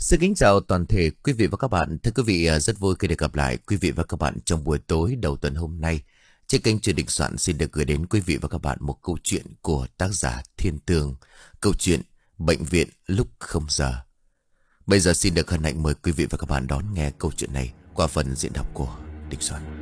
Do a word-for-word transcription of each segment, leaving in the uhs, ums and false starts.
Xin kính chào toàn thể quý vị và các bạn. Thưa quý vị, à, rất vui khi được gặp lại quý vị và các bạn trong buổi tối đầu tuần hôm nay. Trên kênh Truyền Định Soạn xin được gửi đến quý vị và các bạn một câu chuyện của tác giả Thiên Tường. Câu chuyện Bệnh viện lúc không giờ. Bây giờ xin được hân hạnh mời quý vị và các bạn đón nghe câu chuyện này qua phần diễn đọc của Định Soạn.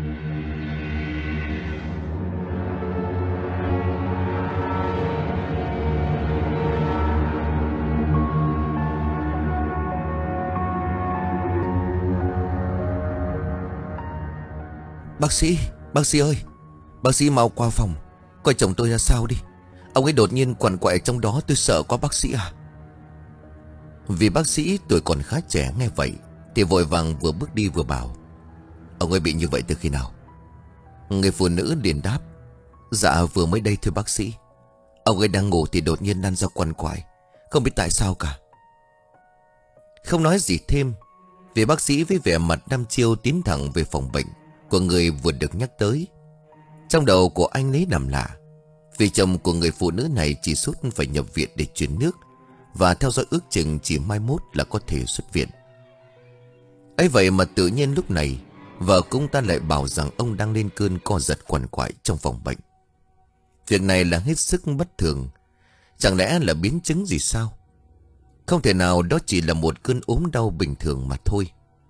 Bác sĩ, bác sĩ ơi, bác sĩ mau qua phòng, coi chồng tôi ra sao đi. Ông ấy đột nhiên quằn quại trong đó, tôi sợ quá bác sĩ à. Vì bác sĩ tuổi còn khá trẻ nghe vậy thì vội vàng vừa bước đi vừa bảo: Ông ấy bị như vậy từ khi nào? Người phụ nữ liền đáp: Dạ vừa mới đây thưa bác sĩ. Ông ấy đang ngủ thì đột nhiên lăn ra quằn quại, không biết tại sao cả. Không nói gì thêm, vì bác sĩ với vẻ mặt đăm chiêu tiến thẳng về phòng bệnh của người vừa được nhắc tới. Trong đầu của anh lấy làm lạ, vì chồng của người phụ nữ này chỉ sốt phải nhập viện để truyền nước, và theo dõi ước chừng chỉ mai mốt là có thể xuất viện. Ấy vậy mà tự nhiên lúc này vợ cũng ta lại bảo rằng ông đang lên cơn co giật quằn quại trong phòng bệnh. Việc này là hết sức bất thường. Chẳng lẽ là biến chứng gì sao? Không thể nào đó chỉ là một cơn ốm đau bình thường mà thôi.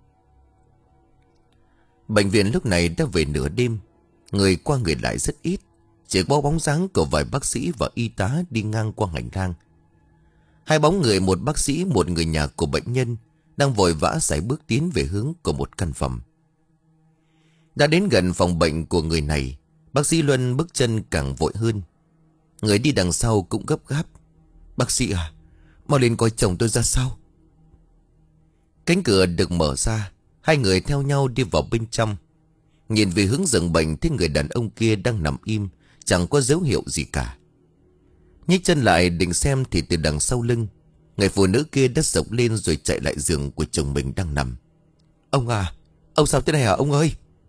Bệnh viện lúc này đã về nửa đêm, người qua người lại rất ít, chỉ có bóng dáng của vài bác sĩ và y tá đi ngang qua hành lang. Hai bóng người, một bác sĩ một người nhà của bệnh nhân, đang vội vã sải bước tiến về hướng của một căn phòng. Đã đến gần phòng bệnh của người này, bác sĩ Luân bước chân càng vội hơn. Người đi đằng sau cũng gấp gáp: Bác sĩ à, mau lên coi chồng tôi ra sao. Cánh cửa được mở ra, hai người theo nhau đi vào bên trong. Nhìn về hướng giường bệnh thấy người đàn ông kia đang nằm im, chẳng có dấu hiệu gì cả. Nhích chân lại định xem thì từ đằng sau lưng, người phụ nữ kia đã sộc lên rồi chạy lại giường của chồng mình đang nằm. Ông à, ông sao thế này hả ông ơi?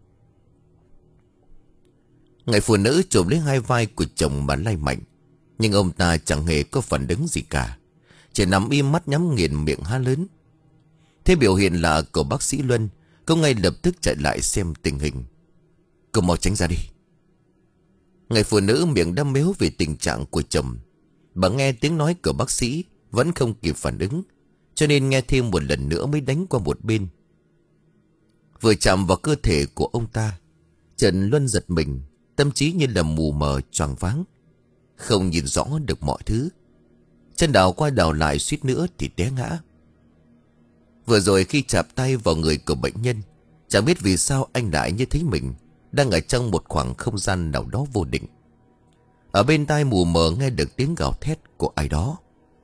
Người phụ nữ chộp lấy hai vai của chồng mà lay mạnh, nhưng ông ta chẳng hề có phản ứng gì cả, chỉ nằm im mắt nhắm nghiền, miệng há lớn. Thế biểu hiện lạ của bác sĩ Luân, cô ngay lập tức chạy lại xem tình hình. Cô mau tránh ra đi. Người phụ nữ miệng đăm mếu về tình trạng của chồng. Bà nghe tiếng nói của bác sĩ vẫn không kịp phản ứng, cho nên nghe thêm một lần nữa mới đánh qua một bên. Vừa chạm vào cơ thể của ông ta, Trần Luân giật mình, tâm trí như là mù mờ choáng váng, không nhìn rõ được mọi thứ. Chân đảo qua đảo lại suýt nữa thì té ngã. Vừa rồi khi chạm tay vào người của bệnh nhân, chẳng biết vì sao anh lại như thấy mình đang ở trong một khoảng không gian nào đó vô định. Ở bên tai mù mờ nghe được tiếng gào thét của ai đó.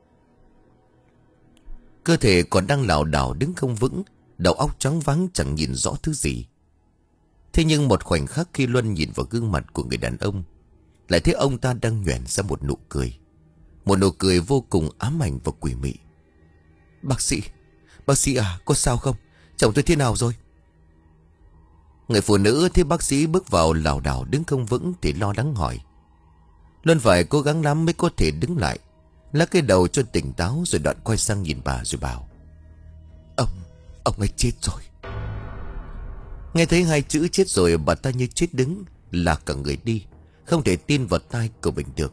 Cơ thể còn đang lảo đảo đứng không vững, đầu óc choáng váng chẳng nhìn rõ thứ gì. Thế nhưng một khoảnh khắc khi Luân nhìn vào gương mặt của người đàn ông, lại thấy ông ta đang nhoẻn ra một nụ cười. Một nụ cười vô cùng ám ảnh và quỷ mị. Bác sĩ, bác sĩ à, có sao không? Chồng tôi thế nào rồi? Người phụ nữ thấy bác sĩ bước vào lảo đảo đứng không vững thì lo lắng hỏi. Luân phải cố gắng lắm mới có thể đứng lại, lắc cái đầu cho tỉnh táo, rồi đoạn quay sang nhìn bà rồi bảo: Ông, ông ấy chết rồi. Nghe thấy hai chữ chết rồi, bà ta như chết đứng, lạc cả người đi, không thể tin vào tai của mình được.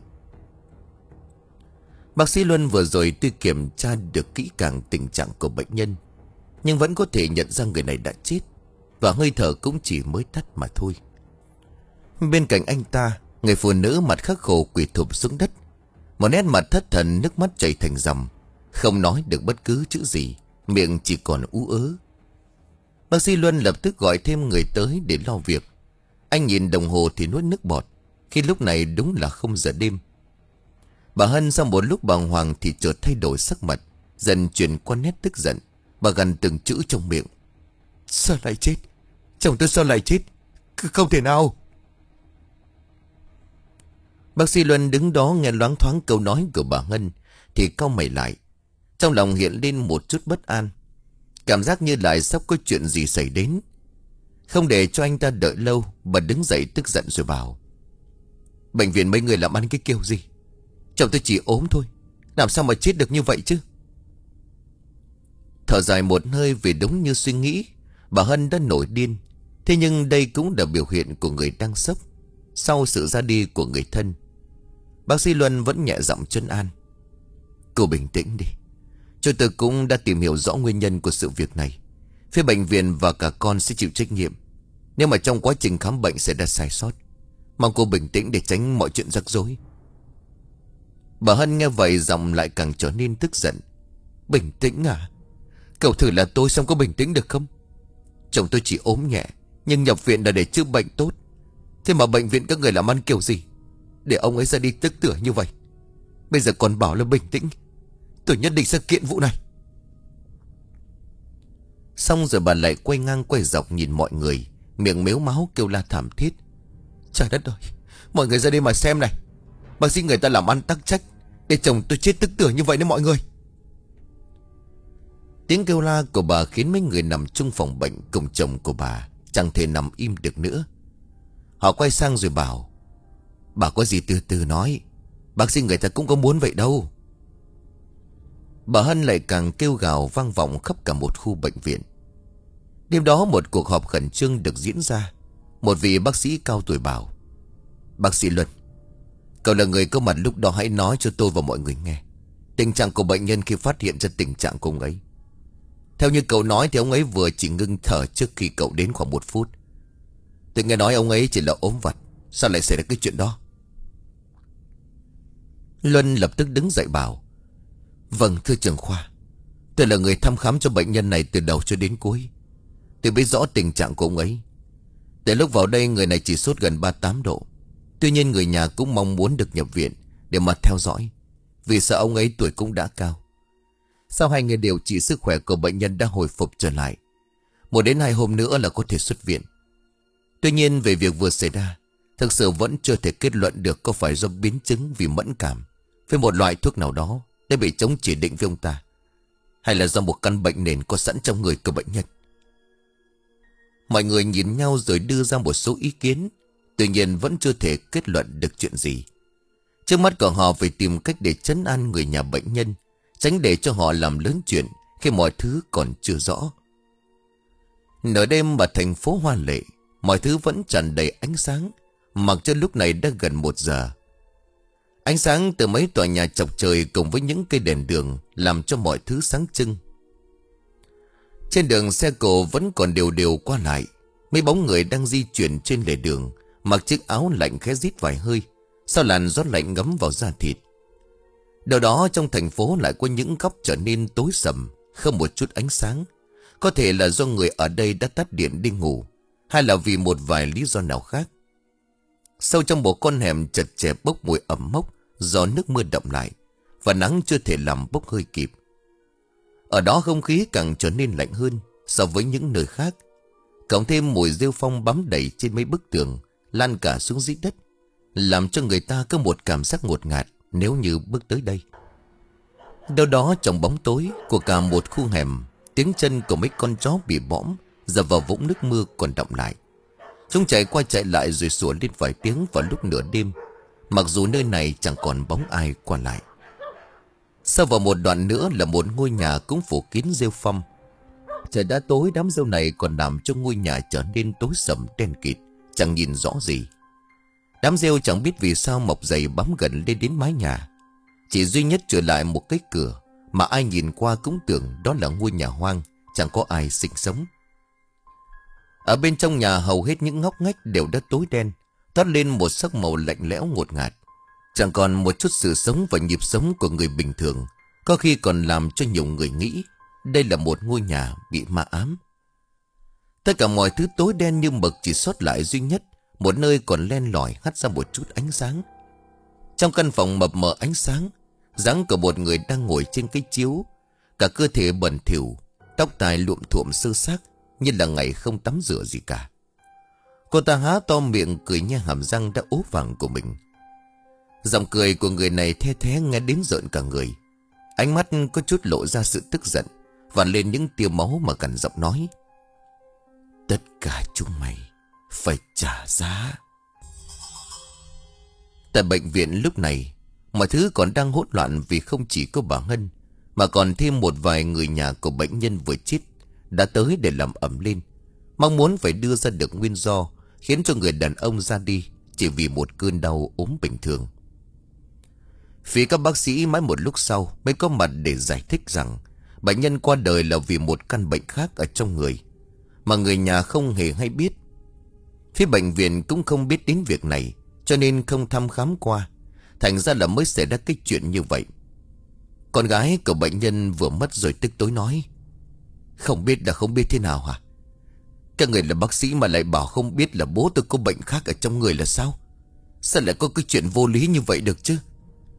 Bác sĩ Luân vừa rồi tuy kiểm tra được kỹ càng tình trạng của bệnh nhân, nhưng vẫn có thể nhận ra người này đã chết, và hơi thở cũng chỉ mới tắt mà thôi. Bên cạnh anh ta, người phụ nữ mặt khắc khổ quỳ thụp xuống đất, một nét mặt thất thần, nước mắt chảy thành dòng, không nói được bất cứ chữ gì, miệng chỉ còn ú ớ. Bác sĩ Luân lập tức gọi thêm người tới để lo việc. Anh nhìn đồng hồ thì nuốt nước bọt, khi lúc này đúng là không giờ đêm. Bà Hân sau một lúc bàng hoàng thì chợt thay đổi sắc mặt, dần chuyển qua nét tức giận. Bà gằn từng chữ trong miệng: Sao lại chết? Chồng tôi sao lại chết? C Không thể nào. Bác sĩ Luân đứng đó nghe loáng thoáng câu nói của bà Hân thì cau mày lại. Trong lòng hiện lên một chút bất an, cảm giác như lại sắp có chuyện gì xảy đến. Không để cho anh ta đợi lâu, bà đứng dậy tức giận rồi bảo: Bệnh viện mấy người làm ăn cái kiểu gì? Chồng tôi chỉ ốm thôi, làm sao mà chết được như vậy chứ? Thở dài một hơi vì đúng như suy nghĩ, bà Hân đã nổi điên. Thế nhưng đây cũng là biểu hiện của người đang sốc sau sự ra đi của người thân. Bác sĩ Luân vẫn nhẹ giọng trấn an. Cô bình tĩnh đi. Chúng tôi cũng đã tìm hiểu rõ nguyên nhân của sự việc này. Phía bệnh viện và cả con sẽ chịu trách nhiệm nếu mà trong quá trình khám bệnh sẽ ra sai sót. Mong cô bình tĩnh để tránh mọi chuyện rắc rối. Bà Hân nghe vậy giọng lại càng trở nên tức giận. Bình tĩnh à? Cậu thử là tôi xong có bình tĩnh được không? Chồng tôi chỉ ốm nhẹ, nhưng nhập viện là để chữa bệnh tốt. Thế mà bệnh viện các người làm ăn kiểu gì để ông ấy ra đi tức tưởi như vậy? Bây giờ còn bảo là bình tĩnh. Tôi nhất định sẽ kiện vụ này. Xong rồi bà lại quay ngang quay dọc nhìn mọi người, miệng mếu máu kêu la thảm thiết. Trời đất ơi, mọi người ra đây mà xem này. Bác sĩ người ta làm ăn tắc trách để chồng tôi chết tức tưởi như vậy đấy mọi người. Tiếng kêu la của bà khiến mấy người nằm chung phòng bệnh cùng chồng của bà chẳng thể nằm im được nữa. Họ quay sang rồi bảo, bà có gì từ từ nói, bác sĩ người ta cũng có muốn vậy đâu. Bà Hân lại càng kêu gào vang vọng khắp cả một khu bệnh viện. Đêm đó một cuộc họp khẩn trương được diễn ra. Một vị bác sĩ cao tuổi bảo, bác sĩ Luân, cậu là người có mặt lúc đó, hãy nói cho tôi và mọi người nghe tình trạng của bệnh nhân khi phát hiện ra tình trạng của ông ấy. Theo như cậu nói thì ông ấy vừa chỉ ngưng thở trước khi cậu đến khoảng một phút. Tôi nghe nói ông ấy chỉ là ốm vặt, sao lại xảy ra cái chuyện đó? Luân lập tức đứng dậy bảo, vâng thưa trưởng khoa, tôi là người thăm khám cho bệnh nhân này từ đầu cho đến cuối. Tôi biết rõ tình trạng của ông ấy. Từ lúc vào đây người này chỉ sốt gần ba mươi tám độ. Tuy nhiên người nhà cũng mong muốn được nhập viện để mà theo dõi, vì sợ ông ấy tuổi cũng đã cao. Sau hai ngày điều trị, sức khỏe của bệnh nhân đã hồi phục trở lại. Một đến hai hôm nữa là có thể xuất viện. Tuy nhiên về việc vừa xảy ra, thực sự vẫn chưa thể kết luận được có phải do biến chứng vì mẫn cảm với một loại thuốc nào đó đã bị chống chỉ định với ông ta, hay là do một căn bệnh nền có sẵn trong người của bệnh nhân. Mọi người nhìn nhau rồi đưa ra một số ý kiến. Tuy nhiên vẫn chưa thể kết luận được chuyện gì. Trước mắt của họ phải tìm cách để trấn an người nhà bệnh nhân, tránh để cho họ làm lớn chuyện khi mọi thứ còn chưa rõ. Nửa đêm ở thành phố hoa lệ, mọi thứ vẫn tràn đầy ánh sáng, mặc cho lúc này đã gần một giờ. Ánh sáng từ mấy tòa nhà chọc trời cùng với những cây đèn đường làm cho mọi thứ sáng trưng. Trên đường xe cộ vẫn còn đều đều qua lại. Mấy bóng người đang di chuyển trên lề đường, mặc chiếc áo lạnh khẽ rít vài hơi, sau làn gió lạnh ngấm vào da thịt. Đâu đó trong thành phố lại có những góc trở nên tối sầm, không một chút ánh sáng. Có thể là do người ở đây đã tắt điện đi ngủ, hay là vì một vài lý do nào khác. Sâu trong một con hẻm chật chẹp bốc mùi ẩm mốc do nước mưa đọng lại, và nắng chưa thể làm bốc hơi kịp. Ở đó không khí càng trở nên lạnh hơn so với những nơi khác. Cộng thêm mùi rêu phong bám đầy trên mấy bức tường, lan cả xuống dưới đất, làm cho người ta có một cảm giác ngột ngạt nếu như bước tới đây. Đâu đó trong bóng tối của cả một khu hẻm, tiếng chân của mấy con chó bị bõm dập vào vũng nước mưa còn đọng lại. Chúng chạy qua chạy lại rồi sủa lên vài tiếng vào lúc nửa đêm, mặc dù nơi này chẳng còn bóng ai qua lại. Sau vào một đoạn nữa là một ngôi nhà cũng phủ kín rêu phong. Trời đã tối, đám rêu này còn làm cho ngôi nhà trở nên tối sầm đen kịt, chẳng nhìn rõ gì. Đám rêu chẳng biết vì sao mọc dày bám gần lên đến mái nhà. Chỉ duy nhất trở lại một cái cửa mà ai nhìn qua cũng tưởng đó là ngôi nhà hoang, chẳng có ai sinh sống. Ở bên trong nhà hầu hết những ngóc ngách đều đã tối đen, toát lên một sắc màu lạnh lẽo ngột ngạt. Chẳng còn một chút sự sống và nhịp sống của người bình thường, có khi còn làm cho nhiều người nghĩ đây là một ngôi nhà bị ma ám. Tất cả mọi thứ tối đen như mực, chỉ sót lại duy nhất một nơi còn len lỏi hắt ra một chút ánh sáng. Trong căn phòng mập mờ ánh sáng, dáng của một người đang ngồi trên cái chiếu, cả cơ thể bẩn thỉu, tóc tai lụm thuộm sơ xác, như là ngày không tắm rửa gì cả. Cô ta há to miệng cười nhe hàm răng đã ố vàng của mình. Giọng cười của người này the thé nghe đến rợn cả người. Ánh mắt có chút lộ ra sự tức giận, và lên những tia máu mà gần giọng nói: tất cả chúng mày phải trả giá. Tại bệnh viện lúc này, mọi thứ còn đang hỗn loạn vì không chỉ có bà Ngân, mà còn thêm một vài người nhà của bệnh nhân vừa chết đã tới để làm ẩm lên, mong muốn phải đưa ra được nguyên do khiến cho người đàn ông ra đi chỉ vì một cơn đau ốm bình thường. Phía các bác sĩ mãi một lúc sau mới có mặt để giải thích rằng bệnh nhân qua đời là vì một căn bệnh khác ở trong người, mà người nhà không hề hay biết. Phía bệnh viện cũng không biết đến việc này, cho nên không thăm khám qua. Thành ra là mới xảy ra cái chuyện như vậy. Con gái của bệnh nhân vừa mất rồi tức tối nói: Không biết là không biết thế nào hả? Các người là bác sĩ mà lại bảo không biết là bố tôi có bệnh khác ở trong người là sao? Sao lại có cái chuyện vô lý như vậy được chứ?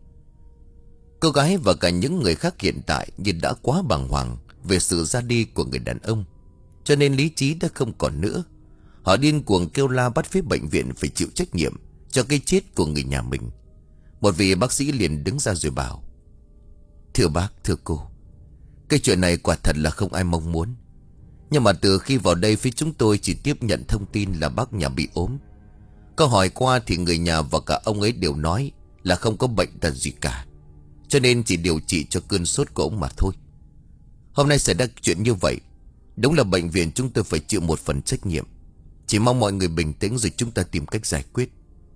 Cô gái và cả những người khác hiện tại như đã quá bàng hoàng về sự ra đi của người đàn ông, cho nên lý trí đã không còn nữa. Họ điên cuồng kêu la bắt phía bệnh viện phải chịu trách nhiệm cho cái chết của người nhà mình. Một vị bác sĩ liền đứng ra rồi bảo: Thưa bác, thưa cô, cái chuyện này quả thật là không ai mong muốn. Nhưng mà từ khi vào đây phía chúng tôi chỉ tiếp nhận thông tin là bác nhà bị ốm. Có hỏi qua thì người nhà và cả ông ấy đều nói là không có bệnh tật gì cả, cho nên chỉ điều trị cho cơn sốt của ông mà thôi. Hôm nay xảy ra chuyện như vậy, đúng là bệnh viện chúng tôi phải chịu một phần trách nhiệm. Chỉ mong mọi người bình tĩnh rồi chúng ta tìm cách giải quyết.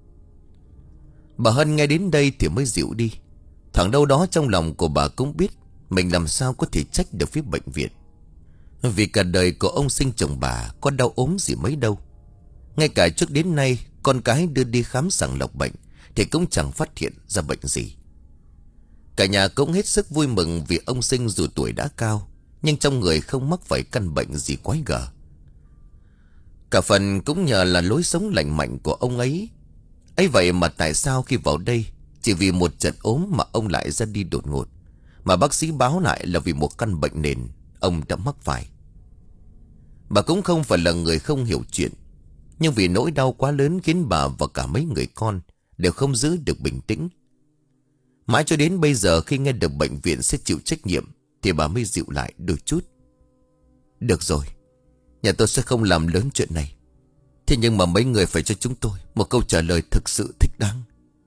Bà Hân nghe đến đây thì mới dịu đi. Thẳng đâu đó trong lòng của bà cũng biết mình làm sao có thể trách được phía bệnh viện, vì cả đời của ông Sinh chồng bà có đau ốm gì mấy đâu. Ngay cả trước đến nay con cái đưa đi khám sàng lọc bệnh thì cũng chẳng phát hiện ra bệnh gì. Cả nhà cũng hết sức vui mừng vì ông Sinh dù tuổi đã cao nhưng trong người không mắc phải căn bệnh gì quái gở. Cả phần cũng nhờ là lối sống lành mạnh của ông ấy. Ấy vậy mà tại sao khi vào đây chỉ vì một trận ốm mà ông lại ra đi đột ngột, mà bác sĩ báo lại là vì một căn bệnh nền ông đã mắc phải. Bà cũng không phải là người không hiểu chuyện, nhưng vì nỗi đau quá lớn khiến bà và cả mấy người con đều không giữ được bình tĩnh. Mãi cho đến bây giờ khi nghe được bệnh viện sẽ chịu trách nhiệm thì bà mới dịu lại đôi chút. Được rồi, nhà tôi sẽ không làm lớn chuyện này. Thế nhưng mà mấy người phải cho chúng tôi một câu trả lời thực sự thích đáng.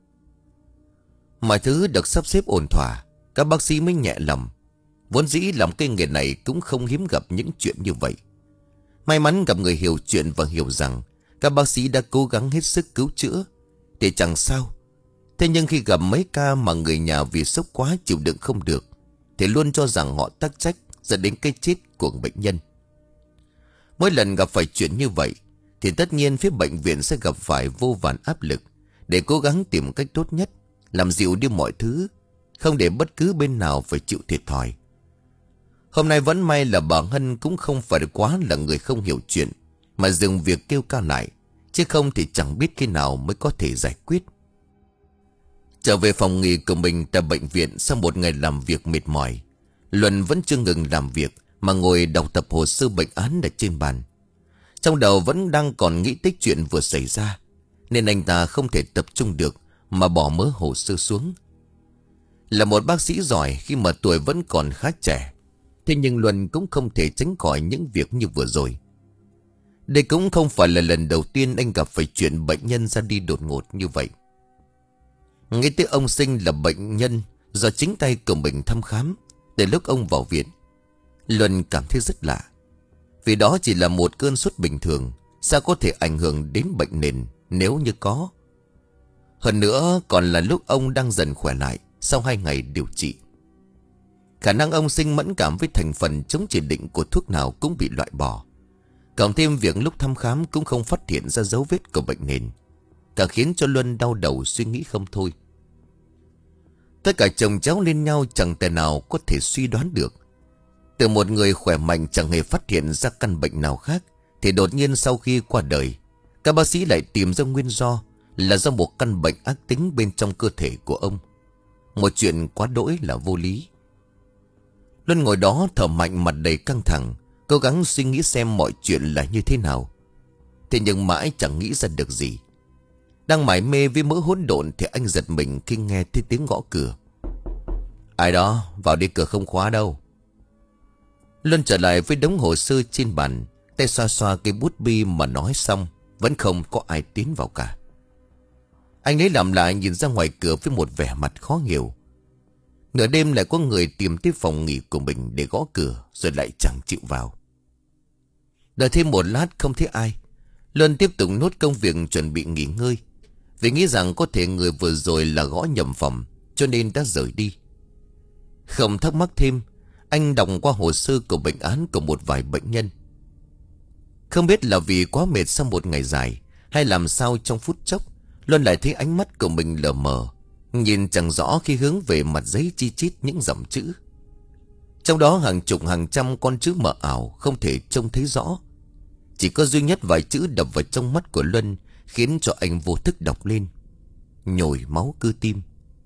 Mọi thứ được sắp xếp ổn thỏa, các bác sĩ mới nhẹ lòng. Vốn dĩ làm cái nghề này cũng không hiếm gặp những chuyện như vậy. May mắn gặp người hiểu chuyện và hiểu rằng các bác sĩ đã cố gắng hết sức cứu chữa thì chẳng sao. Thế nhưng khi gặp mấy ca mà người nhà vì sốc quá chịu đựng không được thì luôn cho rằng họ tác trách dẫn đến cái chết của bệnh nhân. Mỗi lần gặp phải chuyện như vậy thì tất nhiên phía bệnh viện sẽ gặp phải vô vàn áp lực để cố gắng tìm cách tốt nhất làm dịu đi mọi thứ, không để bất cứ bên nào phải chịu thiệt thòi. Hôm nay vẫn may là bà Hân cũng không phải quá là người không hiểu chuyện mà dừng việc kêu ca lại, chứ không thì chẳng biết khi nào mới có thể giải quyết. Trở về phòng nghỉ của mình tại bệnh viện sau một ngày làm việc mệt mỏi, Luân vẫn chưa ngừng làm việc mà ngồi đọc tập hồ sơ bệnh án ở trên bàn. Trong đầu vẫn đang còn nghĩ tới chuyện vừa xảy ra, nên anh ta không thể tập trung được mà bỏ mớ hồ sơ xuống. Là một bác sĩ giỏi khi mà tuổi vẫn còn khá trẻ, thế nhưng Luân cũng không thể tránh khỏi những việc như vừa rồi. Đây cũng không phải là lần đầu tiên anh gặp phải chuyện bệnh nhân ra đi đột ngột như vậy. Nghe tới ông Sinh là bệnh nhân do chính tay của mình thăm khám, từ lúc ông vào viện, Luân cảm thấy rất lạ. Vì đó chỉ là một cơn sốt bình thường, sao có thể ảnh hưởng đến bệnh nền nếu như có. Hơn nữa còn là lúc ông đang dần khỏe lại sau hai ngày điều trị. Khả năng ông Sinh mẫn cảm với thành phần chống chỉ định của thuốc nào cũng bị loại bỏ. Cộng thêm việc lúc thăm khám cũng không phát hiện ra dấu vết của bệnh nền, càng khiến cho Luân đau đầu suy nghĩ không thôi. Tất cả chồng chéo lên nhau chẳng thể nào có thể suy đoán được. Từ một người khỏe mạnh chẳng hề phát hiện ra căn bệnh nào khác, thì đột nhiên sau khi qua đời, các bác sĩ lại tìm ra nguyên do là do một căn bệnh ác tính bên trong cơ thể của ông. Một chuyện quá đỗi là vô lý. Luân ngồi đó thở mạnh, mặt đầy căng thẳng, cố gắng suy nghĩ xem mọi chuyện là như thế nào. Thế nhưng mãi chẳng nghĩ ra được gì. Đang mải mê với mớ hỗn độn thì anh giật mình khi nghe thấy tiếng gõ cửa. Ai đó, vào đi, cửa không khóa đâu. Luân trở lại với đống hồ sơ trên bàn, tay xoa xoa cây bút bi mà nói xong vẫn không có ai tiến vào cả. Anh lấy làm lại nhìn ra ngoài cửa với một vẻ mặt khó hiểu. Nửa đêm lại có người tìm tới phòng nghỉ của mình để gõ cửa, rồi lại chẳng chịu vào. Đợi thêm một lát không thấy ai, Luân tiếp tục nốt công việc chuẩn bị nghỉ ngơi. Vì nghĩ rằng có thể người vừa rồi là gõ nhầm phòng, cho nên đã rời đi. Không thắc mắc thêm, anh đọc qua hồ sơ của bệnh án của một vài bệnh nhân. Không biết là vì quá mệt sau một ngày dài, hay làm sao trong phút chốc Luân lại thấy ánh mắt của mình lờ mờ, nhìn chẳng rõ khi hướng về mặt giấy chi chít những dòng chữ. Trong đó hàng chục hàng trăm con chữ mờ ảo không thể trông thấy rõ. Chỉ có duy nhất vài chữ đập vào trong mắt của Luân, khiến cho anh vô thức đọc lên: nhồi máu cơ tim.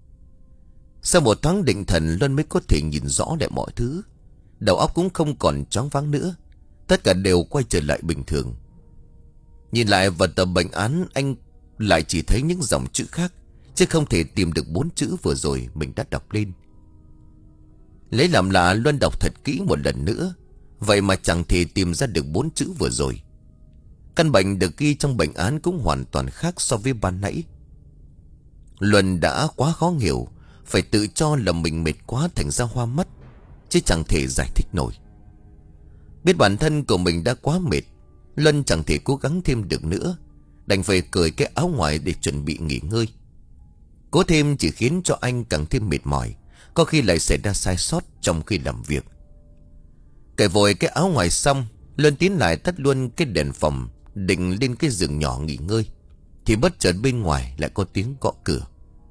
Sau một thoáng định thần, Luân mới có thể nhìn rõ lại mọi thứ. Đầu óc cũng không còn choáng váng nữa, tất cả đều quay trở lại bình thường. Nhìn lại vào tờ bệnh án, anh lại chỉ thấy những dòng chữ khác, chứ không thể tìm được bốn chữ vừa rồi mình đã đọc lên. Lấy làm lạ, Luân đọc thật kỹ một lần nữa, vậy mà chẳng thể tìm ra được bốn chữ vừa rồi. Căn bệnh được ghi trong bệnh án cũng hoàn toàn khác so với ban nãy. Luân đã quá khó hiểu, phải tự cho là mình mệt quá thành ra hoa mắt, chứ chẳng thể giải thích nổi. Biết bản thân của mình đã quá mệt, Luân chẳng thể cố gắng thêm được nữa, đành phải cởi cái áo ngoài để chuẩn bị nghỉ ngơi. Cố thêm chỉ khiến cho anh càng thêm mệt mỏi, có khi lại xảy ra sai sót trong khi làm việc. Cởi vội cái áo ngoài xong, Luân tiến lại tắt luôn cái đèn phòng, định lên cái giường nhỏ nghỉ ngơi, thì bất chợt bên ngoài lại có tiếng gõ cửa.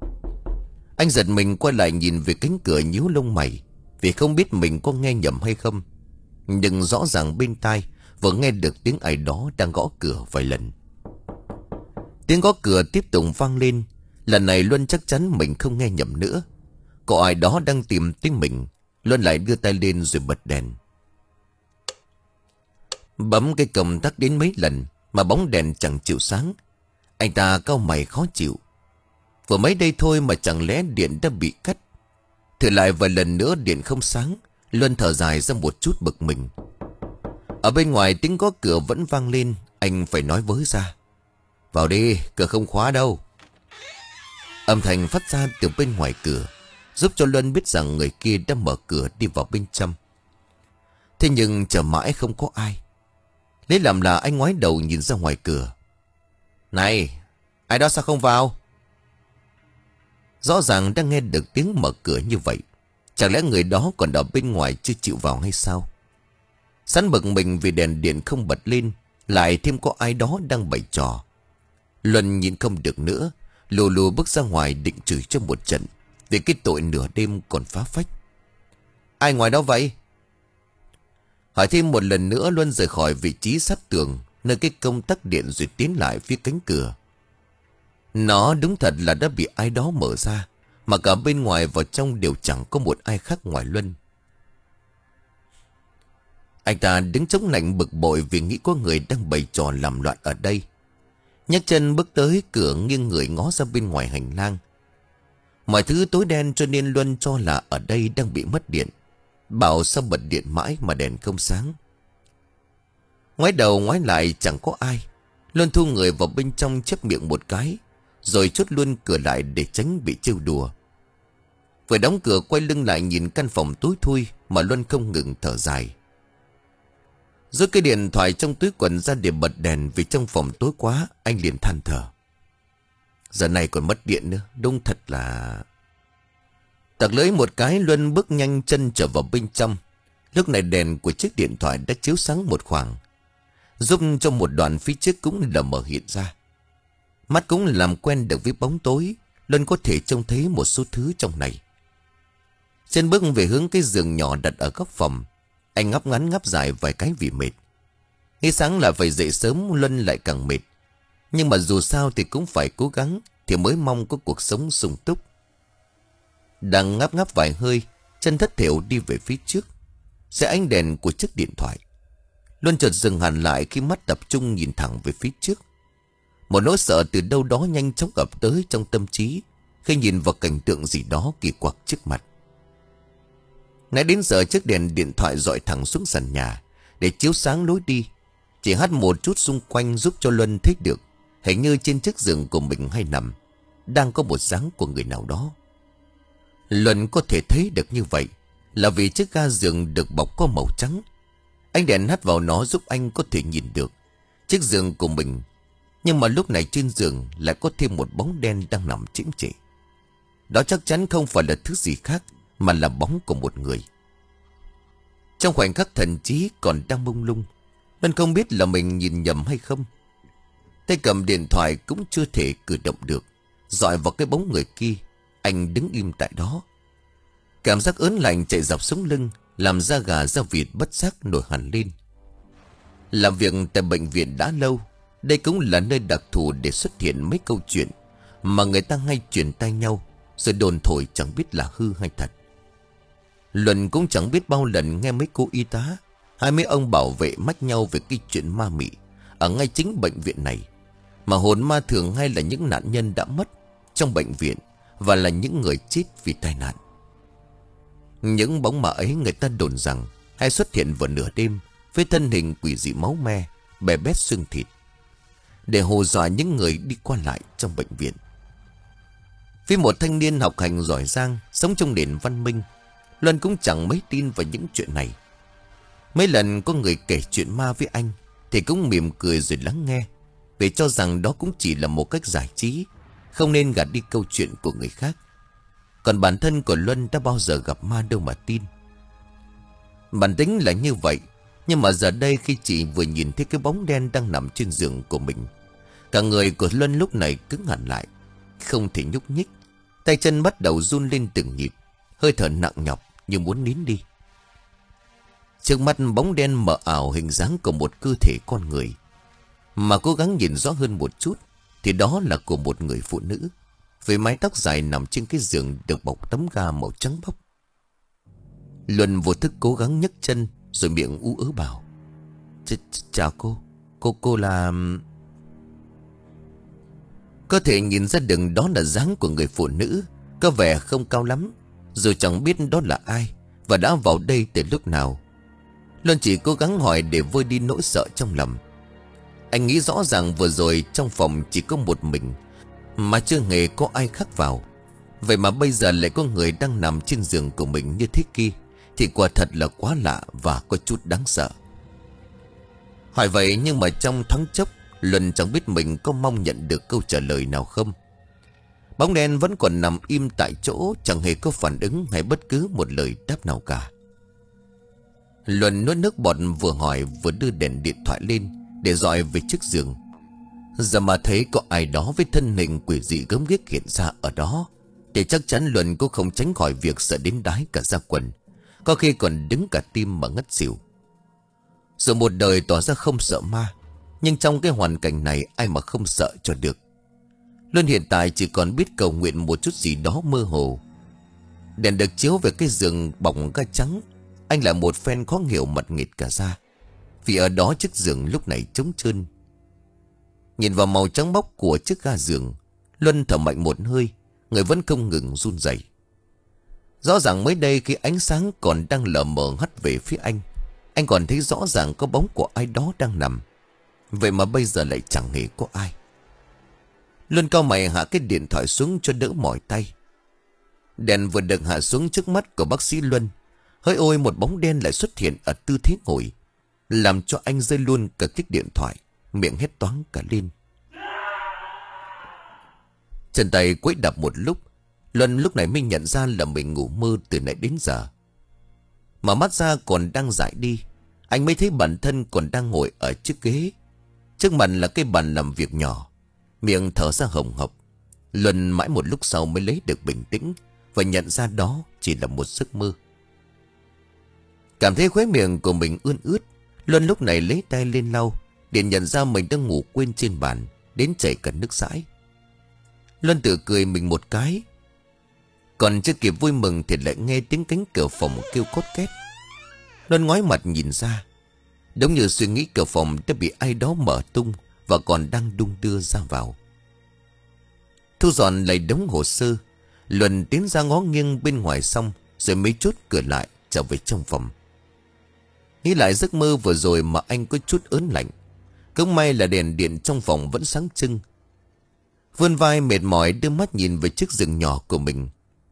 Anh giật mình quay lại nhìn về cánh cửa, nhíu lông mày, vì không biết mình có nghe nhầm hay không. Nhưng rõ ràng bên tai vừa nghe được tiếng ai đó đang gõ cửa vài lần. Tiếng gõ cửa tiếp tục vang lên. Lần này Luân chắc chắn mình không nghe nhầm nữa. Có ai đó đang tìm tới mình. Luân lại đưa tay lên rồi bật đèn. Bấm cái công tắc đến mấy lần mà bóng đèn chẳng chịu sáng. Anh ta cau mày khó chịu. Vừa mấy đây thôi mà chẳng lẽ điện đã bị cắt. Thử lại vài lần nữa điện không sáng. Luân thở dài ra một chút bực mình. Ở bên ngoài tiếng gõ cửa vẫn vang lên. Anh phải nói với ra: vào đi, cửa không khóa đâu. Âm thanh phát ra từ bên ngoài cửa, giúp cho Luân biết rằng người kia đã mở cửa đi vào bên trong. Thế nhưng chờ mãi không có ai. Lấy làm là anh ngoái đầu nhìn ra ngoài cửa. Này, ai đó sao không vào? Rõ ràng đang nghe được tiếng mở cửa như vậy. Chẳng lẽ người đó còn ở bên ngoài chưa chịu vào hay sao? Sẵn bực mình vì đèn điện không bật lên, lại thêm có ai đó đang bày trò. Luân nhìn không được nữa, lù lù bước ra ngoài định chửi cho một trận, vì cái tội nửa đêm còn phá phách. Ai ngoài đó vậy? Hỏi thêm một lần nữa, Luân rời khỏi vị trí sát tường, nơi cái công tắc điện, rồi tiến lại phía cánh cửa. Nó đúng thật là đã bị ai đó mở ra, mà cả bên ngoài vào trong đều chẳng có một ai khác ngoài Luân. Anh ta đứng chống nạnh bực bội vì nghĩ có người đang bày trò làm loạn ở đây. Nhấc chân bước tới cửa, nghiêng người ngó ra bên ngoài hành lang. Mọi thứ tối đen cho nên Luân cho là ở đây đang bị mất điện. Bảo sao bật điện mãi mà đèn không sáng. Ngoái đầu ngoái lại chẳng có ai. Luân thu người vào bên trong, chép miệng một cái, rồi chốt luôn cửa lại để tránh bị trêu đùa. Vừa đóng cửa quay lưng lại nhìn căn phòng tối thui mà Luân không ngừng thở dài. Rút cái điện thoại trong túi quần ra để bật đèn, vì trong phòng tối quá. Anh liền than thở: giờ này còn mất điện nữa, đúng thật là... Tặc lưỡi một cái, Luân bước nhanh chân trở vào bên trong. Lúc này đèn của chiếc điện thoại đã chiếu sáng một khoảng, giúp cho một đoạn phía trước cũng lờ mờ hiện ra. Mắt cũng làm quen được với bóng tối, Luân có thể trông thấy một số thứ trong này. Chân bước về hướng cái giường nhỏ đặt ở góc phòng. Anh ngáp ngắn ngáp dài vài cái vì mệt. Nghĩ sáng là phải dậy sớm, Luân lại càng mệt. Nhưng mà dù sao thì cũng phải cố gắng, thì mới mong có cuộc sống sung túc. Đang ngáp ngáp vài hơi, chân thất thểu đi về phía trước. Sẽ ánh đèn của chiếc điện thoại. Luân chợt dừng hẳn lại khi mắt tập trung nhìn thẳng về phía trước. Một nỗi sợ từ đâu đó nhanh chóng ập tới trong tâm trí khi nhìn vào cảnh tượng gì đó kỳ quặc trước mặt. Nãy đến giờ chiếc đèn điện thoại dọi thẳng xuống sàn nhà để chiếu sáng lối đi. Chỉ hắt một chút xung quanh giúp cho Luân thấy được hình như trên chiếc giường của mình hay nằm đang có một dáng của người nào đó. Luân có thể thấy được như vậy là vì chiếc ga giường được bọc có màu trắng. Anh đèn hắt vào nó giúp anh có thể nhìn được chiếc giường của mình. Nhưng mà lúc này trên giường lại có thêm một bóng đen đang nằm chễm chệ. Đó chắc chắn không phải là thứ gì khác mà là bóng của một người. Trong khoảnh khắc thần trí còn đang mông lung, Luân không biết là mình nhìn nhầm hay không. Tay cầm điện thoại cũng chưa thể cử động được, dọi vào cái bóng người kia. Anh đứng im tại đó. Cảm giác ớn lạnh chạy dọc sống lưng, làm da gà da vịt bất giác nổi hẳn lên. Làm việc tại bệnh viện đã lâu, đây cũng là nơi đặc thù để xuất hiện mấy câu chuyện mà người ta hay truyền tai nhau, rồi đồn thổi chẳng biết là hư hay thật. Luân cũng chẳng biết bao lần nghe mấy cô y tá, hai mấy ông bảo vệ mách nhau về cái chuyện ma mị ở ngay chính bệnh viện này. Mà hồn ma thường hay là những nạn nhân đã mất trong bệnh viện, và là những người chết vì tai nạn. Những bóng ma ấy người ta đồn rằng hay xuất hiện vào nửa đêm với thân hình quỷ dị máu me, bè bét xương thịt, để hù dọa những người đi qua lại trong bệnh viện. Với một thanh niên học hành giỏi giang, sống trong nền văn minh, Luân cũng chẳng mấy tin vào những chuyện này. Mấy lần có người kể chuyện ma với anh thì cũng mỉm cười rồi lắng nghe, vì cho rằng đó cũng chỉ là một cách giải trí, không nên gạt đi câu chuyện của người khác. Còn bản thân của Luân đã bao giờ gặp ma đâu mà tin. Bản tính là như vậy, nhưng mà giờ đây khi chị vừa nhìn thấy cái bóng đen đang nằm trên giường của mình, cả người của Luân lúc này cứng hẳn lại, không thể nhúc nhích. Tay chân bắt đầu run lên từng nhịp, hơi thở nặng nhọc như muốn nín đi. Trước mắt bóng đen mờ ảo hình dáng của một cơ thể con người, mà cố gắng nhìn rõ hơn một chút thì đó là của một người phụ nữ, với mái tóc dài nằm trên cái giường được bọc tấm ga màu trắng bóc. Luân vô thức cố gắng nhấc chân, rồi miệng ú ớ bảo: Ch -ch Chào cô, cô cô là... Có thể nhìn ra được đó là dáng của người phụ nữ, có vẻ không cao lắm, rồi chẳng biết đó là ai và đã vào đây từ lúc nào. Luân chỉ cố gắng hỏi để vơi đi nỗi sợ trong lòng. Anh nghĩ rõ ràng vừa rồi trong phòng chỉ có một mình, mà chưa hề có ai khác vào. Vậy mà bây giờ lại có người đang nằm trên giường của mình như thế kia, thì quả thật là quá lạ và có chút đáng sợ. Hỏi vậy nhưng mà trong thoáng chốc, Luân chẳng biết mình có mong nhận được câu trả lời nào không. Bóng đen vẫn còn nằm im tại chỗ, chẳng hề có phản ứng hay bất cứ một lời đáp nào cả. Luân nuốt nước bọt, vừa hỏi vừa đưa đèn điện thoại lên để dọi về chiếc giường. Giờ mà thấy có ai đó với thân hình quỷ dị gớm ghiếc hiện ra ở đó, thì chắc chắn Luân cũng không tránh khỏi việc sợ đến đái cả da quần, có khi còn đứng cả tim mà ngất xỉu. Dù một đời tỏ ra không sợ ma, nhưng trong cái hoàn cảnh này ai mà không sợ cho được. Luân hiện tại chỉ còn biết cầu nguyện một chút gì đó mơ hồ. Đèn được chiếu về cái giường bọc ga trắng, anh lại một phen khó hiểu mặt nghệt cả da, vì ở đó chiếc giường lúc này trống trơn. Nhìn vào màu trắng bóc của chiếc ga giường, Luân thở mạnh một hơi, người vẫn không ngừng run rẩy. Rõ ràng mới đây khi ánh sáng còn đang lờ mờ hắt về phía anh, anh còn thấy rõ ràng có bóng của ai đó đang nằm. Vậy mà bây giờ lại chẳng hề có ai. Luân cau mày hạ cái điện thoại xuống cho đỡ mỏi tay. Đèn vừa được hạ xuống trước mắt của bác sĩ Luân, hỡi ôi một bóng đen lại xuất hiện ở tư thế ngồi, làm cho anh rơi luôn cả chiếc điện thoại, miệng hét toáng cả lên. Chân tay quấy đập một lúc, Luân lúc này mới nhận ra là mình ngủ mơ từ nãy đến giờ. Mà mắt ra còn đang dại đi, anh mới thấy bản thân còn đang ngồi ở chiếc ghế. Trước mặt là cái bàn làm việc nhỏ, miệng thở ra hồng hộc. Luân mãi một lúc sau mới lấy được bình tĩnh và nhận ra đó chỉ là một giấc mơ. Cảm thấy khóe miệng của mình ươn ướt, Luân lúc này lấy tay lên lau, để nhận ra mình đang ngủ quên trên bàn, đến chảy cả nước dãi. Luân tự cười mình một cái. Còn chưa kịp vui mừng thì lại nghe tiếng cánh cửa phòng kêu cót két. Luân ngoái mặt nhìn ra, đúng như suy nghĩ, cửa phòng đã bị ai đó mở tung và còn đang đung đưa ra vào. Thu dọn lại đống hồ sơ, Luân tiến ra ngó nghiêng bên ngoài xong, rồi mới chốt cửa lại trở về trong phòng. Nghĩ lại giấc mơ vừa rồi mà anh có chút ớn lạnh. Cũng may là đèn điện trong phòng vẫn sáng trưng. Vươn vai mệt mỏi đưa mắt nhìn về chiếc giường nhỏ của mình,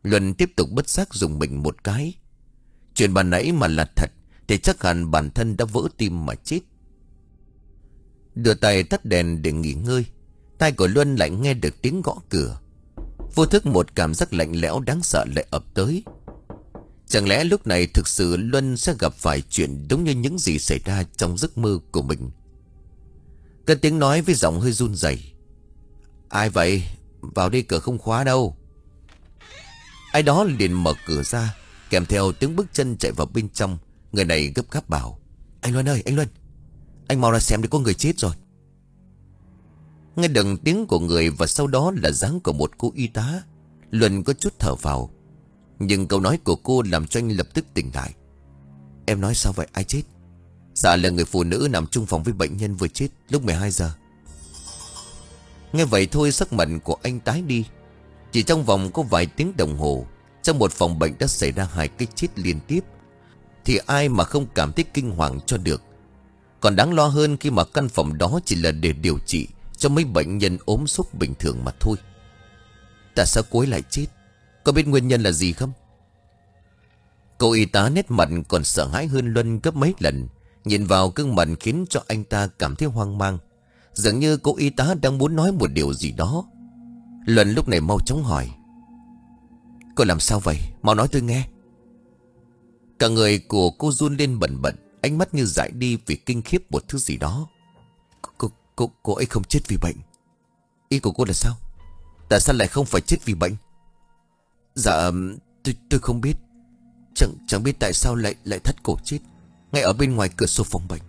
Luân tiếp tục bất giác dùng mình một cái. Chuyện bà nãy mà là thật thì chắc hẳn bản thân đã vỡ tim mà chết. Đưa tay tắt đèn để nghỉ ngơi, tai của Luân lại nghe được tiếng gõ cửa. Vô thức một cảm giác lạnh lẽo đáng sợ lại ập tới. Chẳng lẽ lúc này thực sự Luân sẽ gặp phải chuyện đúng như những gì xảy ra trong giấc mơ của mình? Cất tiếng nói với giọng hơi run rẩy: "Ai vậy? Vào đi, cửa không khóa đâu." Ai đó liền mở cửa ra, kèm theo tiếng bước chân chạy vào bên trong. Người này gấp gáp bảo: "Anh Luân ơi, anh Luân, anh mau ra xem đi, có người chết rồi." Nghe được tiếng của người và sau đó là dáng của một cô y tá, Luân có chút thở vào. Nhưng câu nói của cô làm cho anh lập tức tỉnh lại. "Em nói sao vậy, ai chết?" "Dạ là người phụ nữ nằm chung phòng với bệnh nhân vừa chết lúc mười hai giờ." Nghe vậy thôi sắc mặt của anh tái đi. Chỉ trong vòng có vài tiếng đồng hồ, trong một phòng bệnh đã xảy ra hai cái chết liên tiếp, thì ai mà không cảm thấy kinh hoàng cho được. Còn đáng lo hơn khi mà căn phòng đó chỉ là để điều trị cho mấy bệnh nhân ốm sốt bình thường mà thôi. Tại sao cô ấy lại chết? Có biết nguyên nhân là gì không? Cô y tá nét mặt còn sợ hãi hơn Luân gấp mấy lần. Nhìn vào gương mặt khiến cho anh ta cảm thấy hoang mang. Dường như cô y tá đang muốn nói một điều gì đó. Luân lúc này mau chóng hỏi: "Cô làm sao vậy? Mau nói tôi nghe." Cả người của cô run lên bần bật, ánh mắt như dại đi vì kinh khiếp một thứ gì đó. Cô, cô, cô ấy không chết vì bệnh. Ý của cô là sao? Tại sao lại không phải chết vì bệnh? Dạ tôi, tôi không biết. Chẳng chẳng biết tại sao lại lại thắt cổ chết ngay ở bên ngoài cửa sổ phòng bệnh.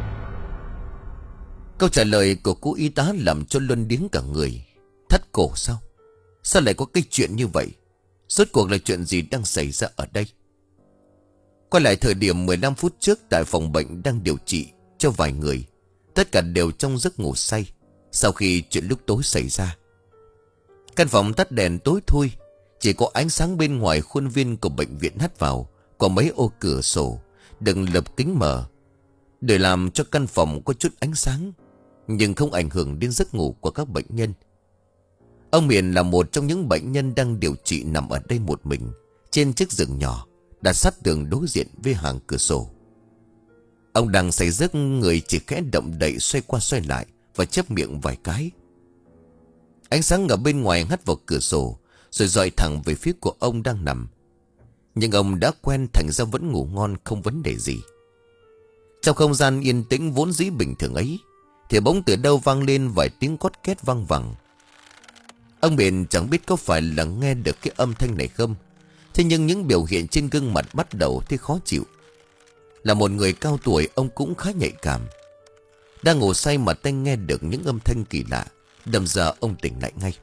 Câu trả lời của cô y tá làm cho Luân điếng cả người. Thắt cổ sao? Sao lại có cái chuyện như vậy? Rốt cuộc là chuyện gì đang xảy ra ở đây? Quay lại thời điểm mười lăm phút trước, tại phòng bệnh đang điều trị cho vài người. Tất cả đều trong giấc ngủ say sau khi chuyện lúc tối xảy ra. Căn phòng tắt đèn tối thui, chỉ có ánh sáng bên ngoài khuôn viên của bệnh viện hắt vào qua mấy ô cửa sổ đừng lập kính mở, để làm cho căn phòng có chút ánh sáng, nhưng không ảnh hưởng đến giấc ngủ của các bệnh nhân. Ông Miền là một trong những bệnh nhân đang điều trị nằm ở đây một mình trên chiếc giường nhỏ đặt sát tường đối diện với hàng cửa sổ. Ông đang say giấc, người chỉ khẽ động đậy xoay qua xoay lại và chép miệng vài cái. Ánh sáng ở bên ngoài hắt vào cửa sổ rồi dọi thẳng về phía của ông đang nằm. Nhưng ông đã quen thành ra vẫn ngủ ngon không vấn đề gì. Trong không gian yên tĩnh vốn dĩ bình thường ấy thì bỗng từ đâu vang lên vài tiếng cót két vang vẳng. Ông Miền chẳng biết có phải là nghe được cái âm thanh này không, thế nhưng những biểu hiện trên gương mặt bắt đầu thấy khó chịu. Là một người cao tuổi, ông cũng khá nhạy cảm. Đang ngủ say mà tay nghe được những âm thanh kỳ lạ, đâm ra ông tỉnh lại ngay.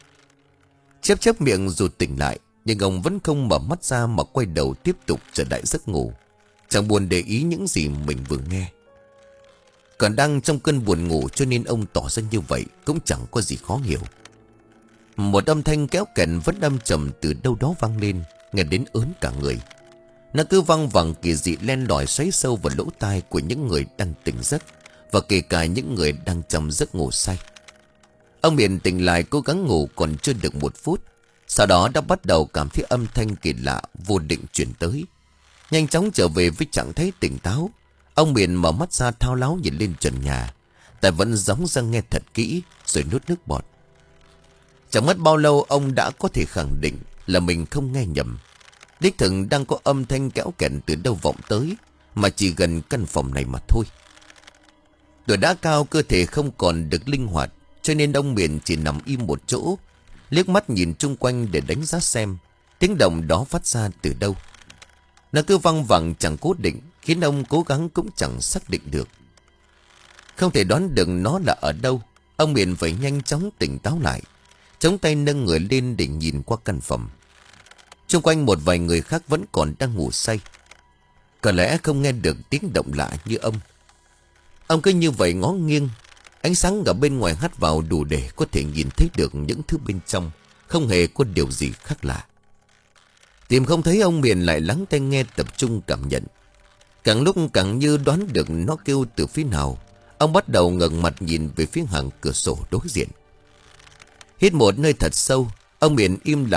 Chép chép miệng dù tỉnh lại, nhưng ông vẫn không mở mắt ra mà quay đầu tiếp tục trở lại giấc ngủ, chẳng buồn để ý những gì mình vừa nghe. Còn đang trong cơn buồn ngủ cho nên ông tỏ ra như vậy cũng chẳng có gì khó hiểu. Một âm thanh kéo kẹt vẫn âm trầm từ đâu đó vang lên, nghe đến ớn cả người. Nó cứ văng vẳng kỳ dị len lỏi xoáy sâu vào lỗ tai của những người đang tỉnh giấc, và kể cả những người đang trong giấc ngủ say. Ông Miền tỉnh lại cố gắng ngủ còn chưa được một phút, sau đó đã bắt đầu cảm thấy âm thanh kỳ lạ vô định chuyển tới. Nhanh chóng trở về với trạng thái tỉnh táo, ông Miền mở mắt ra thao láo nhìn lên trần nhà, tại vẫn gióng ra nghe thật kỹ rồi nuốt nước bọt. Chẳng mất bao lâu ông đã có thể khẳng định là mình không nghe nhầm. Đích thực đang có âm thanh kéo kẹt từ đâu vọng tới, mà chỉ gần căn phòng này mà thôi. Tuổi đã cao, cơ thể không còn được linh hoạt, cho nên ông Miền chỉ nằm im một chỗ, liếc mắt nhìn chung quanh để đánh giá xem tiếng động đó phát ra từ đâu. Nó cứ văng vẳng chẳng cố định, khiến ông cố gắng cũng chẳng xác định được. Không thể đoán được nó là ở đâu, ông Miền phải nhanh chóng tỉnh táo lại, chống tay nâng người lên để nhìn qua căn phòng. Xung quanh một vài người khác vẫn còn đang ngủ say, có lẽ không nghe được tiếng động lạ như ông. Ông cứ như vậy ngó nghiêng, ánh sáng ở bên ngoài hắt vào đủ để có thể nhìn thấy được những thứ bên trong, không hề có điều gì khác lạ. Tìm không thấy, ông Miền lại lắng tai nghe tập trung cảm nhận. Càng lúc càng như đoán được nó kêu từ phía nào, ông bắt đầu ngẩng mặt nhìn về phía hàng cửa sổ đối diện. Hít một hơi thật sâu, ông Miền im lặng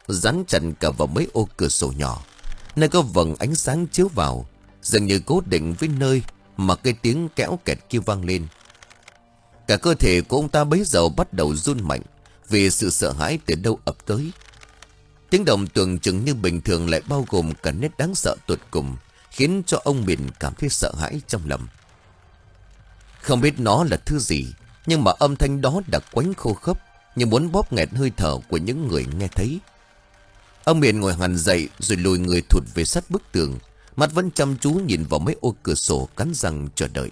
dán chặt cả vào mấy ô cửa sổ nhỏ, nơi có vầng ánh sáng chiếu vào, dường như cố định với nơi mà cái tiếng kéo kẹt kia vang lên. Cả cơ thể của ông ta bấy giờ bắt đầu run mạnh vì sự sợ hãi từ đâu ập tới. Tiếng động tưởng chừng như bình thường lại bao gồm cả nét đáng sợ tột cùng, khiến cho ông Miền cảm thấy sợ hãi trong lòng. Không biết nó là thứ gì, nhưng mà âm thanh đó đã quánh khô khốc, như muốn bóp nghẹt hơi thở của những người nghe thấy. Ông Miền ngồi hẳn dậy rồi lùi người thụt về sát bức tường, mắt vẫn chăm chú nhìn vào mấy ô cửa sổ, cắn răng chờ đợi.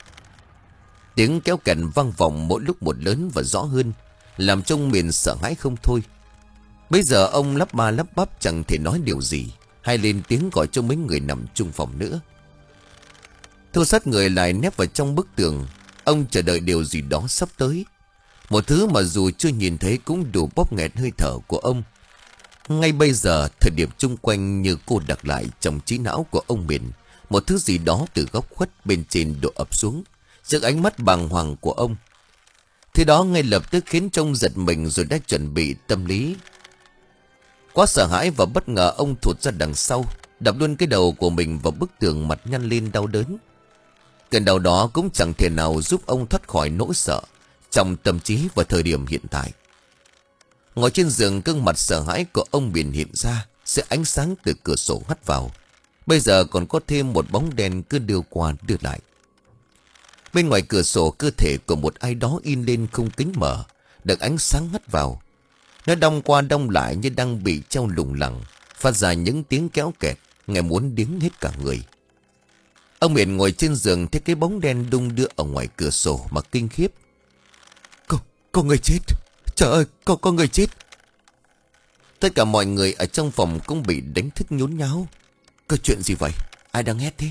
Tiếng kéo kẹt vang vọng mỗi lúc một lớn và rõ hơn, làm cho ông Miền sợ hãi không thôi. Bây giờ ông lắp ba lắp bắp chẳng thể nói điều gì, hay lên tiếng gọi cho mấy người nằm chung phòng nữa. Thu sát người lại nép vào trong bức tường, ông chờ đợi điều gì đó sắp tới. Một thứ mà dù chưa nhìn thấy cũng đủ bóp nghẹt hơi thở của ông. Ngay bây giờ, thời điểm chung quanh như cô đặc lại trong trí não của ông Miền. Một thứ gì đó từ góc khuất bên trên đổ ập xuống trước ánh mắt bàng hoàng của ông. Thứ đó ngay lập tức khiến trông giật mình rồi đã chuẩn bị tâm lý. Quá sợ hãi và bất ngờ, ông thụt ra đằng sau, đập luôn cái đầu của mình vào bức tường, mặt nhăn lên đau đớn. Cơn đau đó cũng chẳng thể nào giúp ông thoát khỏi nỗi sợ trong tâm trí vào thời điểm hiện tại. Ngồi trên giường, gương mặt sợ hãi của ông Miền hiện ra, sẽ ánh sáng từ cửa sổ hắt vào. Bây giờ còn có thêm một bóng đen cứ đưa qua đưa lại. Bên ngoài cửa sổ, cơ thể của một ai đó in lên khung kính mở, được ánh sáng hắt vào. Nó đong qua đong lại như đang bị treo lủng lẳng, phát ra những tiếng kéo kẹt, nghe muốn điếng hết cả người. Ông Miền ngồi trên giường thấy cái bóng đen đung đưa ở ngoài cửa sổ mà kinh khiếp. Có, có người chết. Trời ơi, có, có người chết. Tất cả mọi người ở trong phòng cũng bị đánh thức nhốn nháo. Có chuyện gì vậy? Ai đang hét thế?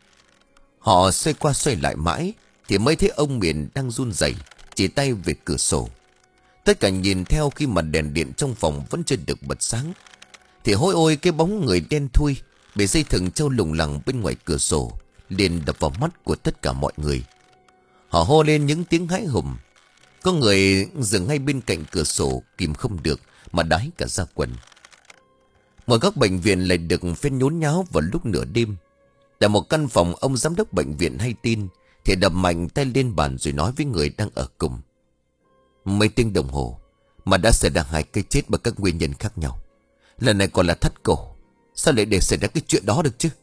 Họ xoay qua xoay lại mãi thì mới thấy ông Miền đang run rẩy, chỉ tay về cửa sổ. Tất cả nhìn theo khi mà đèn điện trong phòng vẫn chưa được bật sáng. Thì hối ôi, cái bóng người đen thui bị dây thừng treo lủng lẳng bên ngoài cửa sổ liền đập vào mắt của tất cả mọi người. Họ hô lên những tiếng hãi hùng. Có người dừng ngay bên cạnh cửa sổ kìm không được mà đái cả ra quần. Một góc bệnh viện lại được phên nhốn nháo vào lúc nửa đêm. Tại một căn phòng, ông giám đốc bệnh viện hay tin thì đập mạnh tay lên bàn rồi nói với người đang ở cùng. Mấy tiếng đồng hồ mà đã xảy ra hai cái chết bằng các nguyên nhân khác nhau. Lần này còn là thắt cổ. Sao lại để xảy ra cái chuyện đó được chứ?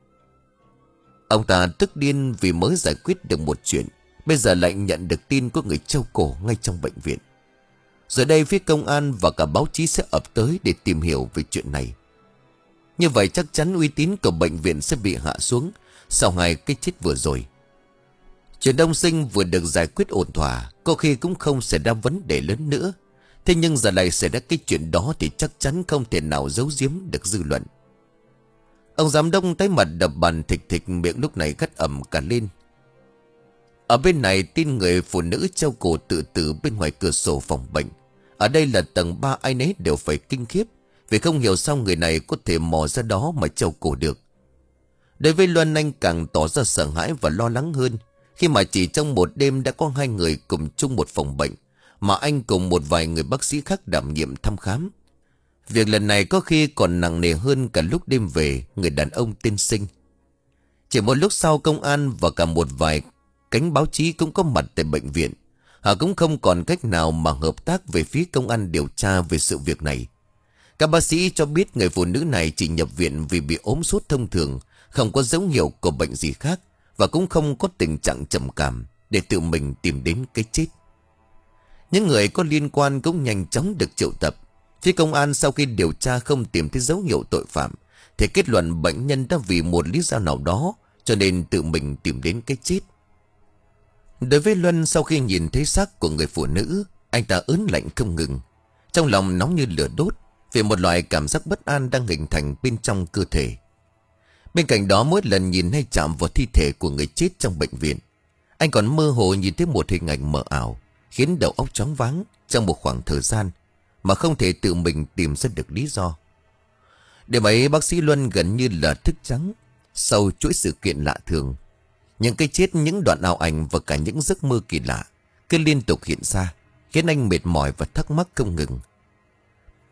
Ông ta tức điên vì mới giải quyết được một chuyện, bây giờ lại nhận được tin có người treo cổ ngay trong bệnh viện. Giờ đây phía công an và cả báo chí sẽ ập tới để tìm hiểu về chuyện này. Như vậy chắc chắn uy tín của bệnh viện sẽ bị hạ xuống sau hai cái chết vừa rồi. Chuyện Đông Sinh vừa được giải quyết ổn thỏa, có khi cũng không xảy ra vấn đề lớn nữa. Thế nhưng giờ này xảy ra cái chuyện đó thì chắc chắn không thể nào giấu giếm được dư luận. Ông giám đốc tái mặt đập bàn thịch thịch, miệng lúc này gắt ẩm cả lên. Ở bên này tin người phụ nữ treo cổ tự tử bên ngoài cửa sổ phòng bệnh. Ở đây là tầng ba, ai nấy đều phải kinh khiếp vì không hiểu sao người này có thể mò ra đó mà treo cổ được. Đối với Luân, anh càng tỏ ra sợ hãi và lo lắng hơn khi mà chỉ trong một đêm đã có hai người cùng chung một phòng bệnh, mà anh cùng một vài người bác sĩ khác đảm nhiệm thăm khám. Việc lần này có khi còn nặng nề hơn cả lúc đêm về người đàn ông tên Sinh. Chỉ một lúc sau, công an và cả một vài cánh báo chí cũng có mặt tại bệnh viện. Họ cũng không còn cách nào mà hợp tác về phía công an điều tra về sự việc này. Các bác sĩ cho biết người phụ nữ này chỉ nhập viện vì bị ốm sốt thông thường, không có dấu hiệu của bệnh gì khác và cũng không có tình trạng trầm cảm để tự mình tìm đến cái chết. Những người có liên quan cũng nhanh chóng được triệu tập. Phía công an sau khi điều tra không tìm thấy dấu hiệu tội phạm thì kết luận bệnh nhân đã vì một lý do nào đó cho nên tự mình tìm đến cái chết. Đối với Luân, sau khi nhìn thấy xác của người phụ nữ, anh ta ớn lạnh không ngừng, trong lòng nóng như lửa đốt vì một loại cảm giác bất an đang hình thành bên trong cơ thể. Bên cạnh đó, mỗi lần nhìn hay chạm vào thi thể của người chết trong bệnh viện, anh còn mơ hồ nhìn thấy một hình ảnh mờ ảo, khiến đầu óc choáng váng trong một khoảng thời gian mà không thể tự mình tìm ra được lý do. Đêm ấy, bác sĩ Luân gần như là thức trắng sau chuỗi sự kiện lạ thường. Những cái chết, những đoạn ảo ảnh và cả những giấc mơ kỳ lạ cứ liên tục hiện ra, khiến anh mệt mỏi và thắc mắc không ngừng.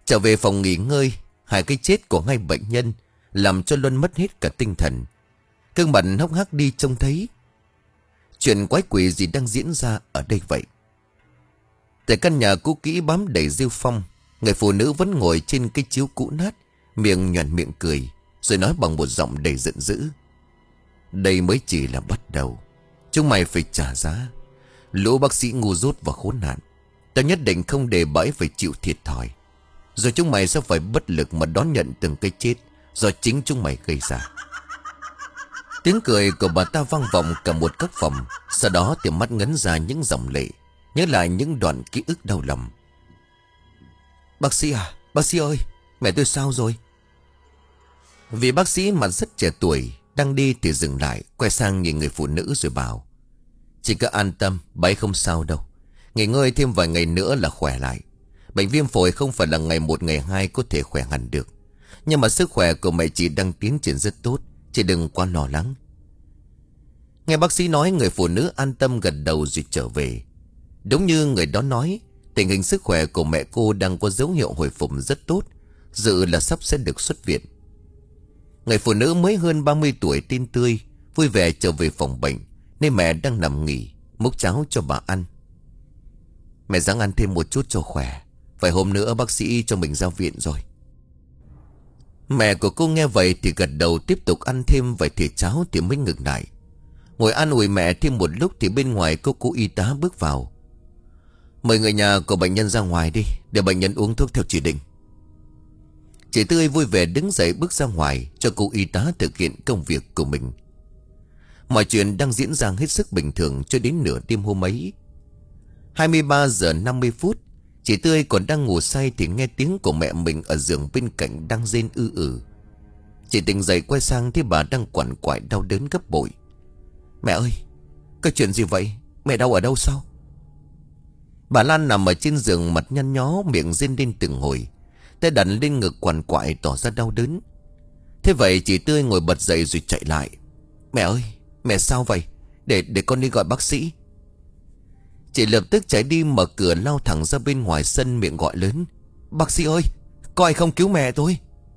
Trở về phòng nghỉ ngơi, hai cái chết của hai bệnh nhân làm cho Luân mất hết cả tinh thần. Gương mặt hốc hác đi trông thấy. Chuyện quái quỷ gì đang diễn ra ở đây vậy? Tại căn nhà cũ kỹ bám đầy rêu phong, người phụ nữ vẫn ngồi trên cái chiếu cũ nát, miệng nhoẻn miệng cười, rồi nói bằng một giọng đầy giận dữ. Đây mới chỉ là bắt đầu. Chúng mày phải trả giá. Lũ bác sĩ ngu dốt và khốn nạn. Tao nhất định không để bãi phải chịu thiệt thòi. Rồi chúng mày sẽ phải bất lực mà đón nhận từng cái chết do chính chúng mày gây ra. Tiếng cười của bà ta vang vọng cả một căn phòng. Sau đó thì mắt ngấn ra những dòng lệ, nhớ lại những đoạn ký ức đau lòng. Bác sĩ à, bác sĩ ơi, mẹ tôi sao rồi? Vì bác sĩ mặt rất trẻ tuổi, đang đi thì dừng lại, quay sang nhìn người phụ nữ rồi bảo: Chị cứ an tâm, bà ấy không sao đâu. Nghỉ ngơi thêm vài ngày nữa là khỏe lại. Bệnh viêm phổi không phải là ngày một ngày hai có thể khỏe hẳn được. Nhưng mà sức khỏe của mẹ chị đang tiến triển rất tốt, chị đừng quá lo lắng. Nghe bác sĩ nói, người phụ nữ an tâm gật đầu rồi trở về. Đúng như người đó nói, tình hình sức khỏe của mẹ cô đang có dấu hiệu hồi phục rất tốt, dự là sắp sẽ được xuất viện. Người phụ nữ mới hơn ba mươi tuổi tin tươi, vui vẻ trở về phòng bệnh, nên mẹ đang nằm nghỉ, múc cháo cho bà ăn. Mẹ ráng ăn thêm một chút cho khỏe, vài hôm nữa bác sĩ cho mình ra viện rồi. Mẹ của cô nghe vậy thì gật đầu, tiếp tục ăn thêm vài thìa cháo thì mới ngừng lại. Ngồi an ủi mẹ thêm một lúc thì bên ngoài có cô y tá bước vào. Mời người nhà của bệnh nhân ra ngoài đi, để bệnh nhân uống thuốc theo chỉ định. Chị Tươi vui vẻ đứng dậy bước ra ngoài cho cô y tá thực hiện công việc của mình. Mọi chuyện đang diễn ra hết sức bình thường cho đến nửa đêm hôm ấy. hai mươi ba giờ năm mươi phút, chị Tươi còn đang ngủ say thì nghe tiếng của mẹ mình ở giường bên cạnh đang rên ư ử. Chị tỉnh dậy quay sang thấy bà đang quằn quại đau đớn gấp bội. Mẹ ơi, có chuyện gì vậy? Mẹ đau ở đâu sao? Bà Lan nằm ở trên giường, mặt nhăn nhó, miệng rên lên từng hồi, tay đặt lên ngực quằn quại tỏ ra đau đớn. Thế vậy chị Tươi ngồi bật dậy rồi chạy lại. Mẹ ơi, mẹ sao vậy? Để để con đi gọi bác sĩ. Chị lập tức chạy đi mở cửa lao thẳng ra bên ngoài sân, miệng gọi lớn: Bác sĩ ơi, có ai không cứu mẹ tôi?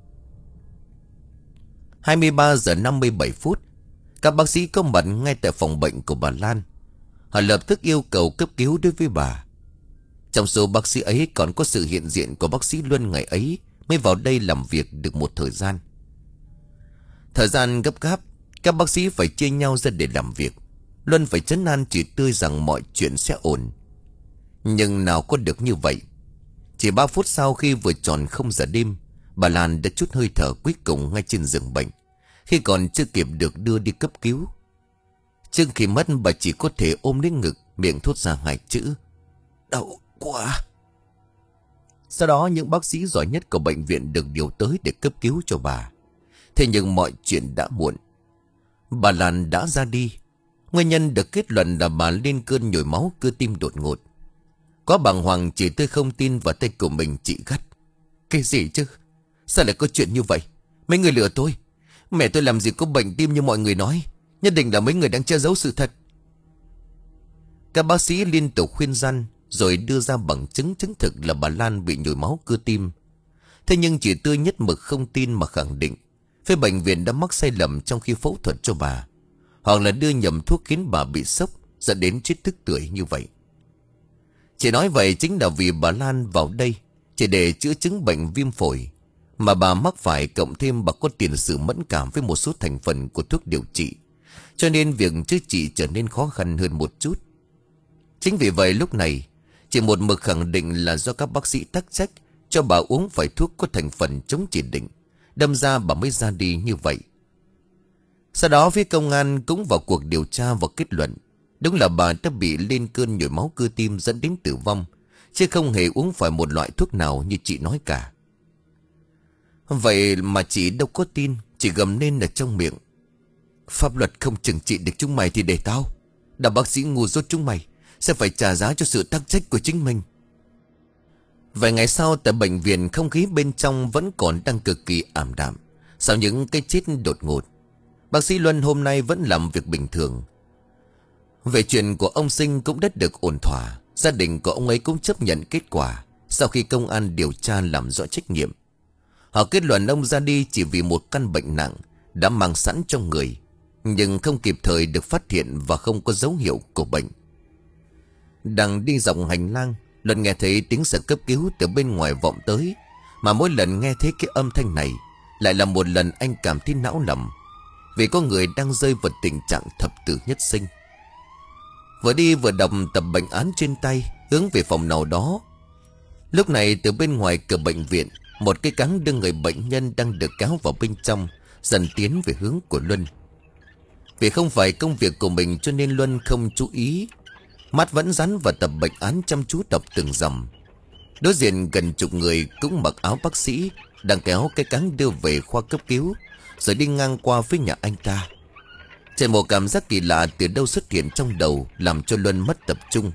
hai mươi ba giờ năm mươi bảy phút, các bác sĩ có mặt ngay tại phòng bệnh của bà Lan. Họ lập tức yêu cầu cấp cứu đối với bà. Trong số bác sĩ ấy còn có sự hiện diện của bác sĩ Luân ngày ấy mới vào đây làm việc được một thời gian. Thời gian gấp gáp, các bác sĩ phải chia nhau ra để làm việc. Luân phải trấn an chị Tươi rằng mọi chuyện sẽ ổn. Nhưng nào có được như vậy. Chỉ ba phút sau khi vừa tròn không giờ đêm, bà Lan đã trút hơi thở cuối cùng ngay trên giường bệnh, khi còn chưa kịp được đưa đi cấp cứu. Trước khi mất, bà chỉ có thể ôm lấy ngực, miệng thốt ra hai chữ: đau quá. Sau đó những bác sĩ giỏi nhất của bệnh viện được điều tới để cấp cứu cho bà. Thế nhưng mọi chuyện đã muộn. Bà Lan đã ra đi. Nguyên nhân được kết luận là bà lên cơn nhồi máu cơ tim đột ngột. Có bàng hoàng, chị Tươi không tin vào tay của mình, chị gắt: Cái gì chứ? Sao lại có chuyện như vậy? Mấy người lừa tôi. Mẹ tôi làm gì có bệnh tim như mọi người nói. Nhất định là mấy người đang che giấu sự thật. Các bác sĩ liên tục khuyên răn, rồi đưa ra bằng chứng chứng thực là bà Lan bị nhồi máu cơ tim. Thế nhưng chị Tươi nhất mực không tin mà khẳng định phía bệnh viện đã mắc sai lầm trong khi phẫu thuật cho bà, hoặc là đưa nhầm thuốc khiến bà bị sốc dẫn đến chết tức tưởi như vậy. Chị nói vậy chính là vì bà Lan vào đây chỉ để chữa chứng bệnh viêm phổi mà bà mắc phải, cộng thêm bà có tiền sử mẫn cảm với một số thành phần của thuốc điều trị, cho nên việc chữa trị trở nên khó khăn hơn một chút. Chính vì vậy lúc này chị một mực khẳng định là do các bác sĩ tắc trách cho bà uống phải thuốc có thành phần chống chỉ định, đâm ra bà mới ra đi như vậy. Sau đó phía công an cũng vào cuộc điều tra và kết luận đúng là bà đã bị lên cơn nhồi máu cơ tim dẫn đến tử vong, chứ không hề uống phải một loại thuốc nào như chị nói cả. Vậy mà chị đâu có tin, chị gầm lên ở trong miệng: Pháp luật không trừng trị được chúng mày thì để tao. Đám bác sĩ ngu dốt chúng mày sẽ phải trả giá cho sự tắc trách của chính mình. Vài ngày sau, tại bệnh viện, không khí bên trong vẫn còn đang cực kỳ ảm đạm sau những cái chết đột ngột. Bác sĩ Luân hôm nay vẫn làm việc bình thường. Về chuyện của ông Sinh cũng đã được ổn thỏa. Gia đình của ông ấy cũng chấp nhận kết quả, sau khi công an điều tra làm rõ trách nhiệm. Họ kết luận ông ra đi chỉ vì một căn bệnh nặng đã mang sẵn trong người, nhưng không kịp thời được phát hiện và không có dấu hiệu của bệnh. Đang đi dọc hành lang, Luân nghe thấy tiếng xe cấp cứu từ bên ngoài vọng tới. Mà mỗi lần nghe thấy cái âm thanh này, lại là một lần anh cảm thấy não lầm, vì có người đang rơi vào tình trạng thập tử nhất sinh. Vừa đi vừa đọc tập bệnh án trên tay, hướng về phòng nào đó. Lúc này từ bên ngoài cửa bệnh viện, một cái cáng đưa người bệnh nhân đang được kéo vào bên trong dần tiến về hướng của Luân. Vì không phải công việc của mình cho nên Luân không chú ý, mắt vẫn dán vào tập bệnh án chăm chú đọc từng dòng. Đối diện gần chục người cũng mặc áo bác sĩ đang kéo cái cáng đưa về khoa cấp cứu, rồi đi ngang qua phía nhà anh ta. Chạy một cảm giác kỳ lạ từ đâu xuất hiện trong đầu, làm cho Luân mất tập trung.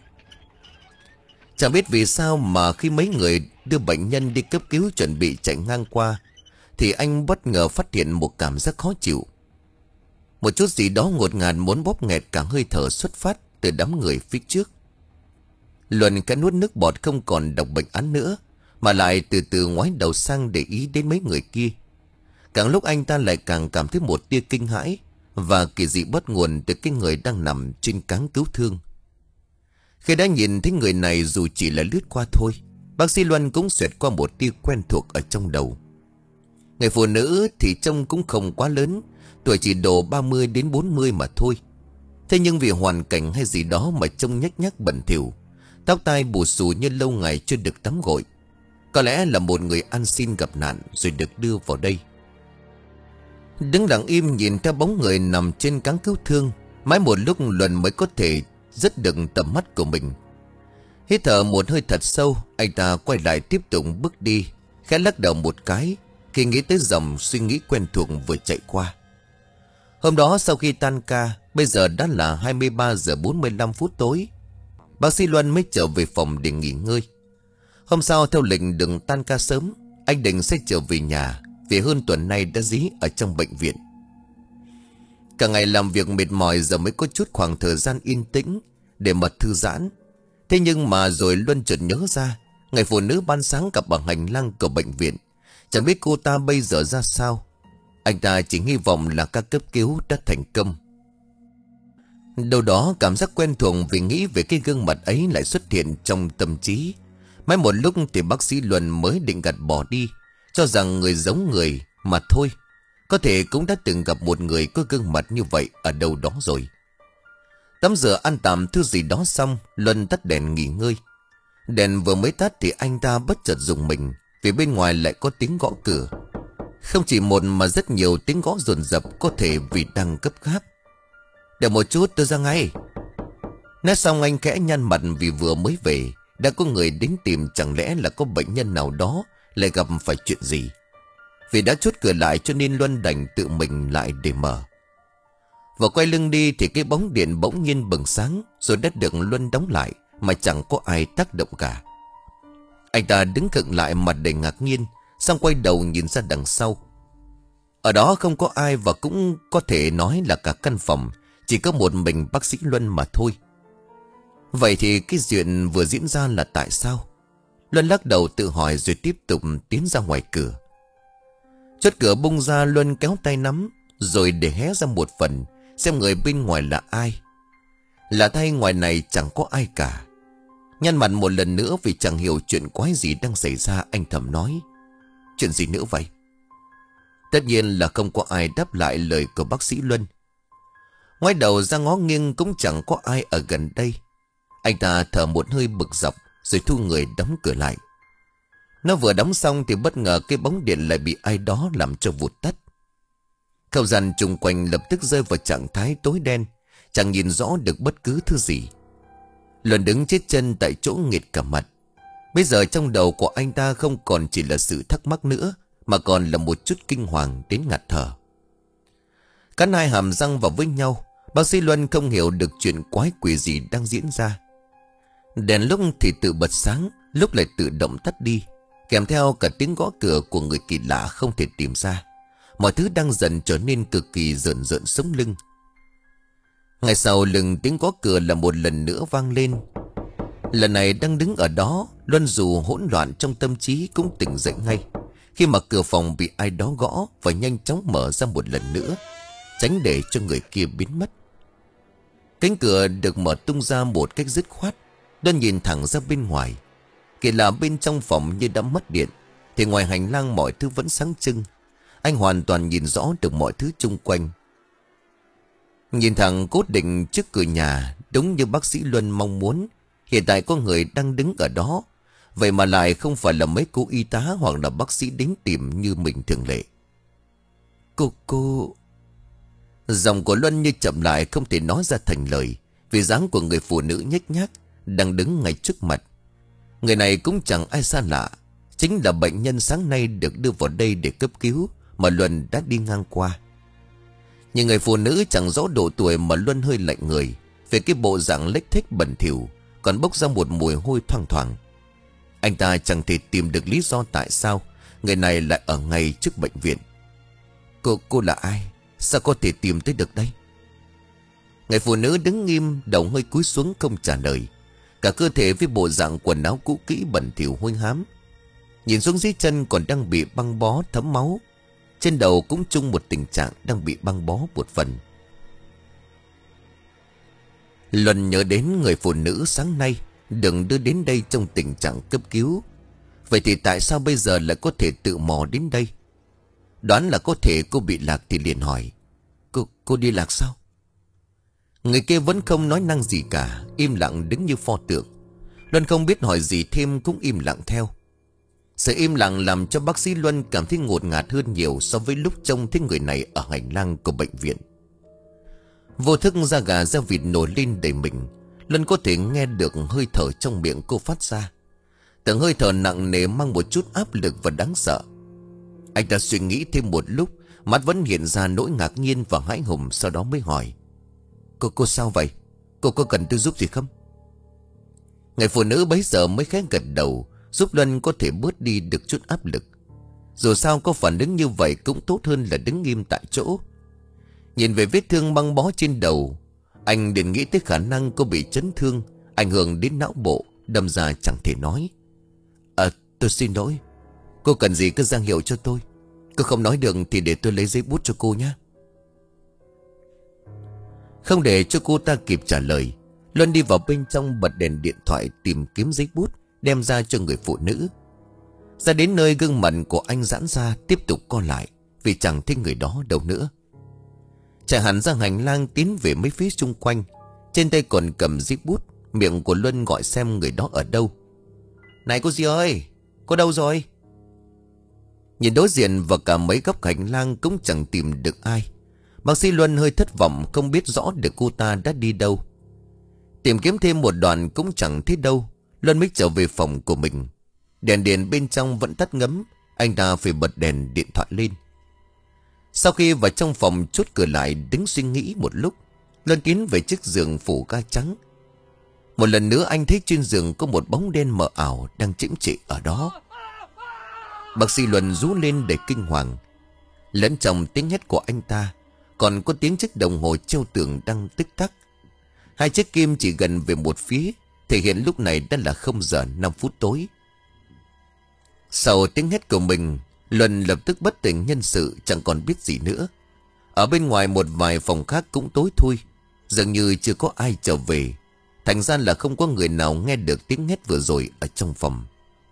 Chẳng biết vì sao mà khi mấy người đưa bệnh nhân đi cấp cứu chuẩn bị chạy ngang qua, thì anh bất ngờ phát hiện một cảm giác khó chịu. Một chút gì đó ngột ngạt muốn bóp nghẹt cả hơi thở xuất phát từ đám người phía trước. Luân cái nuốt nước bọt, không còn đọc bệnh án nữa, mà lại từ từ ngoái đầu sang để ý đến mấy người kia. Càng lúc anh ta lại càng cảm thấy một tia kinh hãi và kỳ dị bắt nguồn từ cái người đang nằm trên cáng cứu thương. Khi đã nhìn thấy người này, dù chỉ là lướt qua thôi, bác sĩ Luân cũng xẹt qua một tia quen thuộc ở trong đầu. Người phụ nữ thì trông cũng không quá lớn, tuổi chỉ độ ba mươi đến bốn mươi mà thôi. Thế nhưng vì hoàn cảnh hay gì đó mà trông nhếch nhác bẩn thỉu, tóc tai bù xù như lâu ngày chưa được tắm gội. Có lẽ là một người ăn xin gặp nạn rồi được đưa vào đây. Đứng lặng im nhìn theo bóng người nằm trên cáng cứu thương, mãi một lúc Luân mới có thể dứt được tầm mắt của mình. Hít thở một hơi thật sâu, anh ta quay lại tiếp tục bước đi, khẽ lắc đầu một cái khi nghĩ tới dòng suy nghĩ quen thuộc vừa chạy qua. Hôm đó sau khi tan ca, bây giờ đã là hai mươi ba giờ bốn mươi lăm phút tối, bác sĩ Luân mới trở về phòng để nghỉ ngơi. Hôm sau theo lịch đừng tan ca sớm, anh định sẽ trở về nhà, vì hơn tuần nay đã dí ở trong bệnh viện. Cả ngày làm việc mệt mỏi, giờ mới có chút khoảng thời gian yên tĩnh để mà thư giãn. Thế nhưng mà rồi Luân chợt nhớ ra người phụ nữ ban sáng gặp ở hành lang của bệnh viện, chẳng biết cô ta bây giờ ra sao. Anh ta chỉ hy vọng là ca cấp cứu đã thành công. Đâu đó cảm giác quen thuộc vì nghĩ về cái gương mặt ấy lại xuất hiện trong tâm trí. Mãi một lúc thì bác sĩ Luân mới định gạt bỏ đi, cho rằng người giống người mà thôi. Có thể cũng đã từng gặp một người có gương mặt như vậy ở đâu đó rồi. Tắm rửa ăn tạm thứ gì đó xong, Luân tắt đèn nghỉ ngơi. Đèn vừa mới tắt thì anh ta bất chợt rùng mình, vì bên ngoài lại có tiếng gõ cửa. Không chỉ một mà rất nhiều tiếng gõ dồn dập, có thể vì đang gấp gáp. Đợi một chút, tôi ra ngay. Nói xong anh khẽ nhăn mặt vì vừa mới về đã có người đến tìm, chẳng lẽ là có bệnh nhân nào đó lại gặp phải chuyện gì. Vì đã chốt cửa lại cho nên Luân đành tự mình lại để mở. Và quay lưng đi thì cái bóng điện bỗng nhiên bừng sáng, rồi đã được Luân đóng lại mà chẳng có ai tác động cả. Anh ta đứng khựng lại, mặt đầy ngạc nhiên, xong quay đầu nhìn ra đằng sau. Ở đó không có ai, và cũng có thể nói là cả căn phòng chỉ có một mình bác sĩ Luân mà thôi. Vậy thì cái chuyện vừa diễn ra là tại sao? Luân lắc đầu tự hỏi rồi tiếp tục tiến ra ngoài cửa. Chốt cửa bung ra, Luân kéo tay nắm rồi để hé ra một phần, xem người bên ngoài là ai. Là thay ngoài này chẳng có ai cả. Nhăn mặt một lần nữa vì chẳng hiểu chuyện quái gì đang xảy ra, anh thầm nói: chuyện gì nữa vậy? Tất nhiên là không có ai đáp lại lời của bác sĩ Luân. Ngoái đầu ra ngó nghiêng cũng chẳng có ai ở gần đây. Anh ta thở một hơi bực dọc rồi thu người đóng cửa lại. Nó vừa đóng xong thì bất ngờ cái bóng điện lại bị ai đó làm cho vụt tắt. Không gian chung quanh lập tức rơi vào trạng thái tối đen, chẳng nhìn rõ được bất cứ thứ gì. Luân đứng chết chân tại chỗ nghệt cả mặt. Bây giờ trong đầu của anh ta không còn chỉ là sự thắc mắc nữa, mà còn là một chút kinh hoàng đến ngạt thở. Cắn hai hàm răng vào với nhau, bác sĩ Luân không hiểu được chuyện quái quỷ gì đang diễn ra. Đèn lúc thì tự bật sáng, lúc lại tự động tắt đi, kèm theo cả tiếng gõ cửa của người kỳ lạ không thể tìm ra. Mọi thứ đang dần trở nên cực kỳ rợn rợn sống lưng. Ngày sau lưng tiếng gõ cửa là một lần nữa vang lên. Lần này đang đứng ở đó, Luân dù hỗn loạn trong tâm trí cũng tỉnh dậy ngay khi mà cửa phòng bị ai đó gõ và nhanh chóng mở ra một lần nữa, tránh để cho người kia biến mất. Cánh cửa được mở tung ra một cách dứt khoát. Luân nhìn thẳng ra bên ngoài. Kể là bên trong phòng như đã mất điện, thì ngoài hành lang mọi thứ vẫn sáng trưng. Anh hoàn toàn nhìn rõ được mọi thứ chung quanh. Nhìn thẳng cố định trước cửa nhà, đúng như bác sĩ Luân mong muốn. Hiện tại có người đang đứng ở đó, vậy mà lại không phải là mấy cô y tá hoặc là bác sĩ đến tìm như mình thường lệ. Cô cô Giọng của Luân như chậm lại, không thể nói ra thành lời, vì dáng của người phụ nữ nhếch nhác đang đứng ngay trước mặt. Người này cũng chẳng ai xa lạ, chính là bệnh nhân sáng nay được đưa vào đây để cấp cứu mà Luân đã đi ngang qua. Nhưng người phụ nữ chẳng rõ độ tuổi mà Luân hơi lạnh người, về cái bộ dạng lếch thếch bẩn thỉu, còn bốc ra một mùi hôi thoang thoảng. Anh ta chẳng thể tìm được lý do tại sao người này lại ở ngay trước bệnh viện. Cô, cô là ai? Sao có thể tìm tới được đây? Người phụ nữ đứng nghiêm, đầu hơi cúi xuống không trả lời. Cả cơ thể với bộ dạng quần áo cũ kỹ bẩn thỉu hôi hám. Nhìn xuống dưới chân còn đang bị băng bó thấm máu. Trên đầu cũng chung một tình trạng đang bị băng bó một phần. Luân nhớ đến người phụ nữ sáng nay đừng đưa đến đây trong tình trạng cấp cứu. Vậy thì tại sao bây giờ lại có thể tự mò đến đây? Đoán là có thể cô bị lạc thì liền hỏi. Cô, cô đi lạc sao? Người kia vẫn không nói năng gì cả, im lặng đứng như pho tượng. Luân không biết hỏi gì thêm, cũng im lặng theo. Sự im lặng làm cho bác sĩ Luân cảm thấy ngột ngạt hơn nhiều so với lúc trông thấy người này ở hành lang của bệnh viện. Vô thức da gà da vịt nổi lên đầy mình. Luân có thể nghe được hơi thở trong miệng cô phát ra. Từng hơi thở nặng nề mang một chút áp lực và đáng sợ. Anh ta suy nghĩ thêm một lúc, mắt vẫn hiện ra nỗi ngạc nhiên và hãi hùng, sau đó mới hỏi. Cô, cô sao vậy? Cô có cần tôi giúp gì không? Người phụ nữ bấy giờ mới khẽ gật đầu, giúp Luân có thể bớt đi được chút áp lực. Dù sao có phản ứng như vậy cũng tốt hơn là đứng im tại chỗ. Nhìn về vết thương băng bó trên đầu, anh liền nghĩ tới khả năng cô bị chấn thương, ảnh hưởng đến não bộ, đâm ra chẳng thể nói. À, tôi xin lỗi. Cô cần gì cứ ra hiệu cho tôi. Cô không nói được thì để tôi lấy giấy bút cho cô nhé. Không để cho cô ta kịp trả lời, Luân đi vào bên trong bật đèn điện thoại tìm kiếm giấy bút, đem ra cho người phụ nữ. Ra đến nơi gương mặt của anh giãn ra, tiếp tục co lại, vì chẳng thấy người đó đâu nữa. Chạy hẳn ra hành lang tiến về mấy phía xung quanh, trên tay còn cầm giấy bút. Miệng của Luân gọi xem người đó ở đâu. Này cô dì ơi, cô đâu rồi? Nhìn đối diện và cả mấy góc hành lang cũng chẳng tìm được ai. Bác sĩ Luân hơi thất vọng, không biết rõ được cô ta đã đi đâu. Tìm kiếm thêm một đoạn cũng chẳng thấy đâu, Luân mới trở về phòng của mình. Đèn điện bên trong vẫn tắt ngấm, anh ta phải bật đèn điện thoại lên. Sau khi vào trong phòng chốt cửa lại, đứng suy nghĩ một lúc, Luân tiến về chiếc giường phủ ga trắng. Một lần nữa anh thấy trên giường có một bóng đen mờ ảo đang chễm chệ ở đó. Bác sĩ Luân rú lên để kinh hoàng. Lẫn trong tiếng hét của anh ta còn có tiếng chiếc đồng hồ treo tường đang tích tắc. Hai chiếc kim chỉ gần về một phía, thể hiện lúc này đã là không giờ năm phút tối. Sau tiếng hét của mình, Luân lập tức bất tỉnh nhân sự, chẳng còn biết gì nữa. Ở bên ngoài một vài phòng khác cũng tối thui, dường như chưa có ai trở về. Thành ra là không có người nào nghe được tiếng hét vừa rồi ở trong phòng.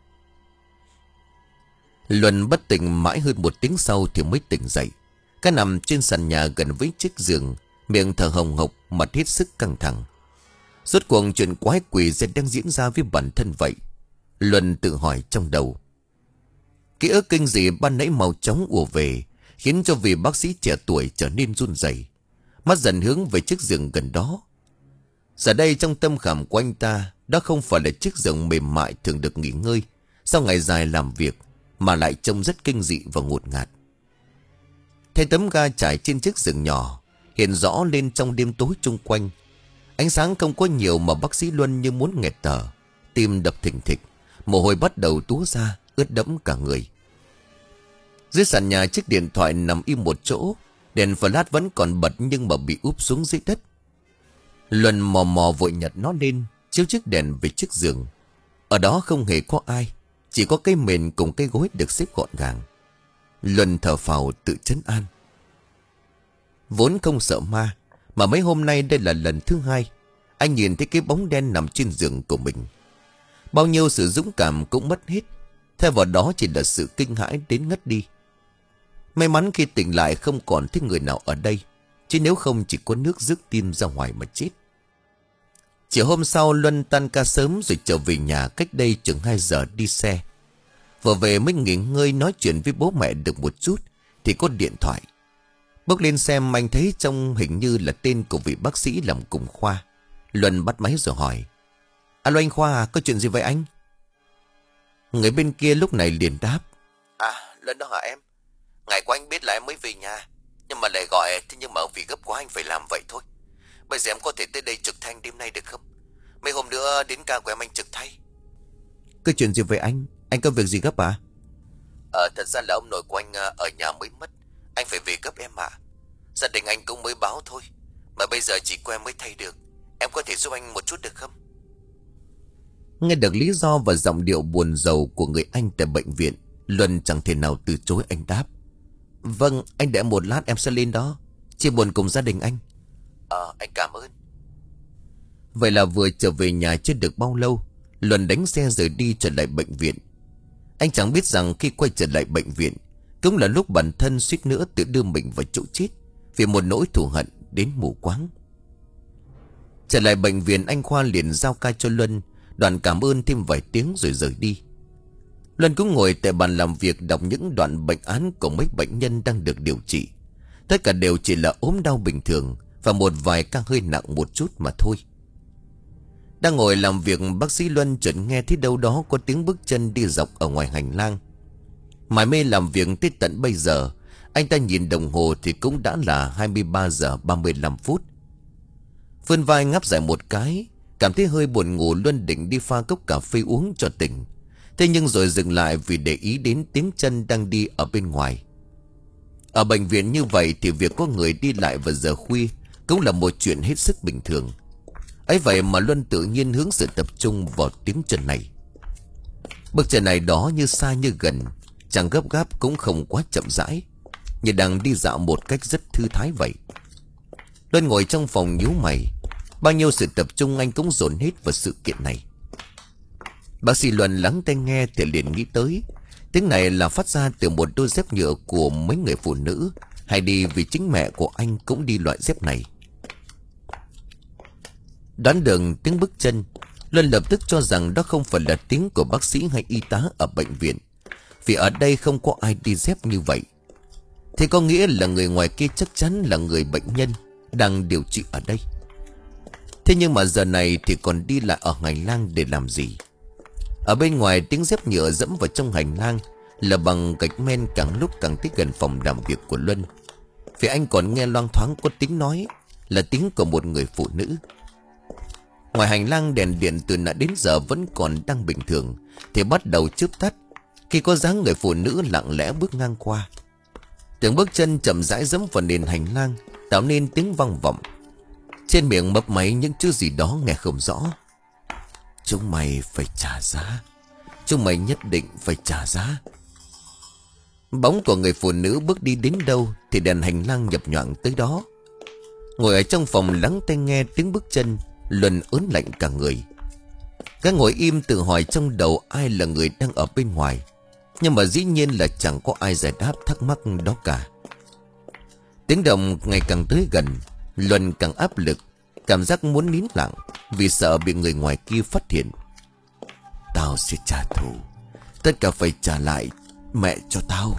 Luân bất tỉnh mãi hơn một tiếng sau thì mới tỉnh dậy. Cái nằm trên sàn nhà gần với chiếc giường, miệng thở hồng hộc, mặt hết sức căng thẳng. Rốt cuộc chuyện quái quỷ sẽ đang diễn ra với bản thân vậy? Luân tự hỏi trong đầu. Ký ức kinh dị ban nãy màu chóng ùa về, khiến cho vị bác sĩ trẻ tuổi trở nên run rẩy, mắt dần hướng về chiếc giường gần đó. Giờ đây trong tâm khảm của anh ta, đó không phải là chiếc giường mềm mại thường được nghỉ ngơi sau ngày dài làm việc, mà lại trông rất kinh dị và ngột ngạt. Thấy tấm ga trải trên chiếc giường nhỏ hiện rõ lên trong đêm tối chung quanh. Ánh sáng không có nhiều mà bác sĩ Luân như muốn nghẹt thở, tim đập thình thịch, mồ hôi bắt đầu túa ra, ướt đẫm cả người. Dưới sàn nhà chiếc điện thoại nằm im một chỗ, đèn flash vẫn còn bật nhưng mà bị úp xuống dưới đất. Luân mò mò vội nhặt nó lên, chiếu chiếu chiếc đèn về chiếc giường. Ở đó không hề có ai, chỉ có cái mền cùng cái gối được xếp gọn gàng. Luân thở phào tự trấn an. Vốn không sợ ma, mà mấy hôm nay đây là lần thứ hai anh nhìn thấy cái bóng đen nằm trên giường của mình. Bao nhiêu sự dũng cảm cũng mất hết, thay vào đó chỉ là sự kinh hãi đến ngất đi. May mắn khi tỉnh lại không còn thấy người nào ở đây, chứ nếu không chỉ có nước rước tim ra ngoài mà chết. Chiều hôm sau Luân tan ca sớm rồi trở về nhà, cách đây chừng hai giờ đi xe. Vừa về mới nghỉ ngơi nói chuyện với bố mẹ được một chút thì có điện thoại. Bước lên xem anh thấy trong hình như là tên của vị bác sĩ làm cùng khoa. Luân bắt máy rồi hỏi: Alo anh Khoa à, có chuyện gì vậy anh? Người bên kia lúc này liền đáp: À Luân đó hả em? Ngày của anh biết là em mới về nhà, nhưng mà lại gọi, thế nhưng mà vì gấp quá anh phải làm vậy thôi. Bây giờ em có thể tới đây trực thay đêm nay được không? Mấy hôm nữa đến ca của em anh trực thay. Cái chuyện gì vậy anh? Anh có việc gì gấp à? Ờ thật ra là ông nội của anh ở nhà mới mất, anh phải về gấp em ạ. Gia đình anh cũng mới báo thôi, mà bây giờ chỉ có em mới thay được. Em có thể giúp anh một chút được không? Nghe được lý do và giọng điệu buồn rầu của người anh tại bệnh viện, Luân chẳng thể nào từ chối. Anh đáp: Vâng, anh đợi một lát em sẽ lên đó, chia buồn cùng gia đình anh. Ờ anh cảm ơn. Vậy là vừa trở về nhà chưa được bao lâu, Luân đánh xe rời đi trở lại bệnh viện. Anh chẳng biết rằng khi quay trở lại bệnh viện cũng là lúc bản thân suýt nữa tự đưa mình vào chỗ chết vì một nỗi thù hận đến mù quáng. Trở lại bệnh viện, anh Khoa liền giao ca cho Luân, đoạn cảm ơn thêm vài tiếng rồi rời đi. Luân cũng ngồi tại bàn làm việc đọc những đoạn bệnh án của mấy bệnh nhân đang được điều trị. Tất cả đều chỉ là ốm đau bình thường và một vài ca hơi nặng một chút mà thôi. Đang ngồi làm việc, bác sĩ Luân chợt nghe thấy đâu đó có tiếng bước chân đi dọc ở ngoài hành lang. Mải mê làm việc tới tận bây giờ, anh ta nhìn đồng hồ thì cũng đã là hai mươi ba giờ ba mươi lăm phút. Vươn vai ngáp dài một cái, cảm thấy hơi buồn ngủ, Luân định đi pha cốc cà phê uống cho tỉnh. Thế nhưng rồi dừng lại vì để ý đến tiếng chân đang đi ở bên ngoài. Ở bệnh viện như vậy thì việc có người đi lại vào giờ khuya cũng là một chuyện hết sức bình thường. Ấy vậy mà Luân tự nhiên hướng sự tập trung vào tiếng chân này. Bước chân này đó như xa như gần, chẳng gấp gáp cũng không quá chậm rãi, như đang đi dạo một cách rất thư thái vậy. Luân ngồi trong phòng nhíu mày, bao nhiêu sự tập trung anh cũng dồn hết vào sự kiện này. Bác sĩ Luân lắng tai nghe thì liền nghĩ tới tiếng này là phát ra từ một đôi dép nhựa của mấy người phụ nữ hay đi, vì chính mẹ của anh cũng đi loại dép này. Đoán được tiếng bước chân, Luân lập tức cho rằng đó không phải là tiếng của bác sĩ hay y tá ở bệnh viện, vì ở đây không có ai đi dép như vậy. Thì có nghĩa là người ngoài kia chắc chắn là người bệnh nhân đang điều trị ở đây. Thế nhưng mà giờ này thì còn đi lại ở hành lang để làm gì? Ở bên ngoài tiếng dép nhựa dẫm vào trong hành lang là bằng gạch men càng lúc càng tới gần phòng làm việc của Luân. Vì anh còn nghe loang thoáng có tiếng nói là tiếng của một người phụ nữ. Ngoài hành lang đèn điện từ nãy đến giờ vẫn còn đang bình thường thì bắt đầu chớp tắt khi có dáng người phụ nữ lặng lẽ bước ngang qua. Tiếng bước chân chậm rãi dẫm vào nền hành lang tạo nên tiếng vang vọng. Trên miệng mấp máy những chữ gì đó nghe không rõ. Chúng mày phải trả giá, chúng mày nhất định phải trả giá. Bóng của người phụ nữ bước đi đến đâu thì đèn hành lang nhập nhoạng tới đó. Ngồi ở trong phòng lắng tai nghe tiếng bước chân, Luân ớn lạnh cả người. Gã ngồi im tự hỏi trong đầu ai là người đang ở bên ngoài, nhưng mà dĩ nhiên là chẳng có ai giải đáp thắc mắc đó cả. Tiếng động ngày càng tới gần, Luân càng áp lực, cảm giác muốn nín lặng vì sợ bị người ngoài kia phát hiện. Tao sẽ trả thù, tất cả phải trả lại mẹ cho tao.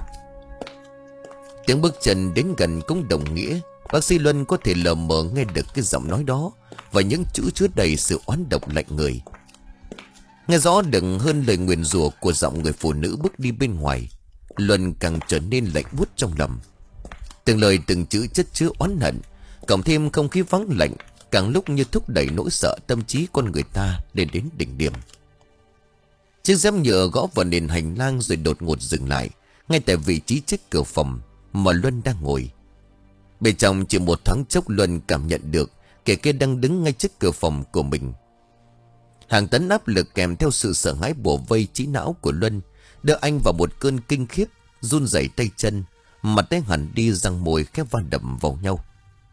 Tiếng bước chân đến gần cũng đồng nghĩa bác sĩ Luân có thể lờ mờ nghe được cái giọng nói đó và những chữ chứa đầy sự oán độc lạnh người. Nghe rõ được hơn lời nguyền rủa của giọng người phụ nữ bước đi bên ngoài, Luân càng trở nên lạnh buốt trong lòng. Từng lời từng chữ chất chứa oán hận, cộng thêm không khí vắng lạnh, càng lúc như thúc đẩy nỗi sợ tâm trí con người ta lên đến đỉnh điểm. Chiếc dép nhựa gõ vào nền hành lang rồi đột ngột dừng lại ngay tại vị trí trước cửa phòng mà Luân đang ngồi. Bên trong chỉ một thoáng chốc Luân cảm nhận được kẻ kia đang đứng ngay trước cửa phòng của mình. Hàng tấn áp lực kèm theo sự sợ hãi bủa vây trí não của Luân đưa anh vào một cơn kinh khiếp, run rẩy tay chân, mặt tái hẳn đi, răng môi khép va đập vào nhau.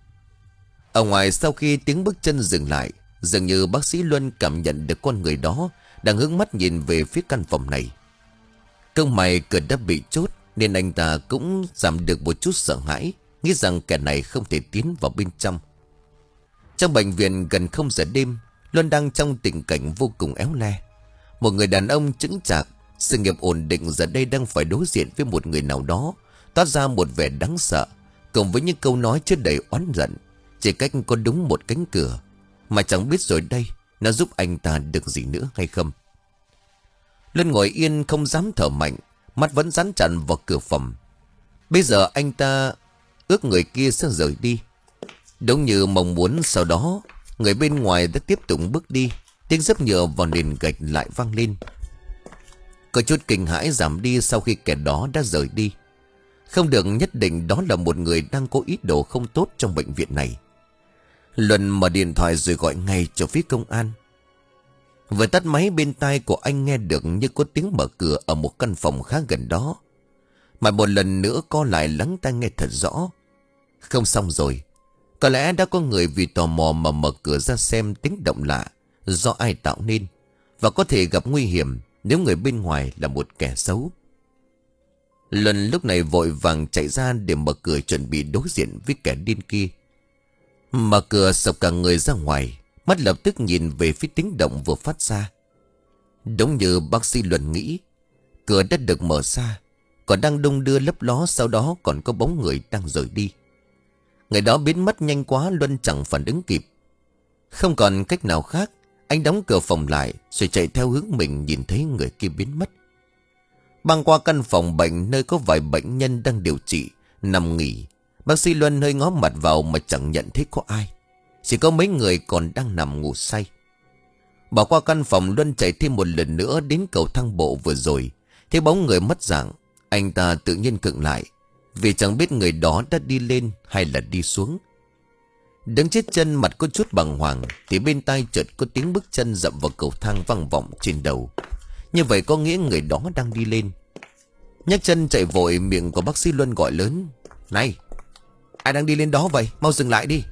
Ở ngoài, sau khi tiếng bước chân dừng lại, dường như bác sĩ Luân cảm nhận được con người đó đang hướng mắt nhìn về phía căn phòng này. Công mày cửa đã bị chốt nên anh ta cũng giảm được một chút sợ hãi, nghĩ rằng kẻ này không thể tiến vào bên trong. Trong bệnh viện gần không giờ đêm, Luân đang trong tình cảnh vô cùng éo le. Một người đàn ông chững chạc, sự nghiệp ổn định, giờ đây đang phải đối diện với một người nào đó toát ra một vẻ đáng sợ, cùng với những câu nói chứa đầy oán giận. Chỉ cách có đúng một cánh cửa, mà chẳng biết rồi đây nó giúp anh ta được gì nữa hay không. Luân ngồi yên không dám thở mạnh, mắt vẫn dán chặt vào cửa phòng. Bây giờ anh ta ước người kia sẽ rời đi. Đúng như mong muốn, sau đó người bên ngoài đã tiếp tục bước đi. Tiếng dấp nhựa vào nền gạch lại vang lên. Có chút kinh hãi giảm đi sau khi kẻ đó đã rời đi. Không được, nhất định đó là một người đang có ý đồ không tốt trong bệnh viện này. Luân mở điện thoại rồi gọi ngay cho phía công an. Vừa tắt máy, bên tai của anh nghe được như có tiếng mở cửa ở một căn phòng khá gần đó. Mà một lần nữa co lại lắng tai nghe thật rõ. Không xong rồi. Có lẽ đã có người vì tò mò mà mở cửa ra xem tiếng động lạ do ai tạo nên, và có thể gặp nguy hiểm nếu người bên ngoài là một kẻ xấu. Luân lúc này vội vàng chạy ra để mở cửa, chuẩn bị đối diện với kẻ điên kia. Mở cửa sộc cả người ra ngoài, mắt lập tức nhìn về phía tiếng động vừa phát ra. Đúng như bác sĩ Luân nghĩ, cửa đã được mở ra, còn đang đung đưa lấp ló, sau đó còn có bóng người đang rời đi. Người đó biến mất nhanh quá, Luân chẳng phản ứng kịp. Không còn cách nào khác, anh đóng cửa phòng lại rồi chạy theo hướng mình nhìn thấy người kia biến mất. Băng qua căn phòng bệnh nơi có vài bệnh nhân đang điều trị, nằm nghỉ, bác sĩ Luân hơi ngó mặt vào mà chẳng nhận thấy có ai. Chỉ có mấy người còn đang nằm ngủ say. Bỏ qua căn phòng, Luân chạy thêm một lần nữa đến cầu thang bộ vừa rồi. Thấy bóng người mất dạng, anh ta tự nhiên khựng lại, vì chẳng biết người đó đã đi lên hay là đi xuống. Đứng chết chân, mặt có chút bàng hoàng, thì bên tai chợt có tiếng bước chân dậm vào cầu thang vang vọng trên đầu. Như vậy có nghĩa người đó đang đi lên. Nhấc chân chạy vội, miệng của bác sĩ Luân gọi lớn: "Này, ai đang đi lên đó vậy? Mau dừng lại đi!"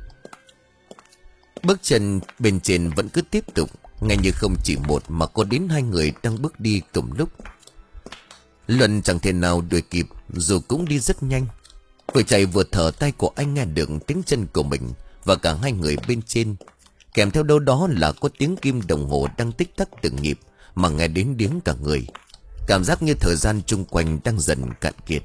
Bước chân bên trên vẫn cứ tiếp tục, nghe như không chỉ một mà có đến hai người đang bước đi cùng lúc. Luân chẳng thể nào đuổi kịp, dù cũng đi rất nhanh. Vừa chạy vừa thở, tay của anh nghe được tiếng chân của mình và cả hai người bên trên, kèm theo đâu đó là có tiếng kim đồng hồ đang tích tắc từng nhịp, mà nghe đến điếng cả người. Cảm giác như thời gian chung quanh đang dần cạn kiệt.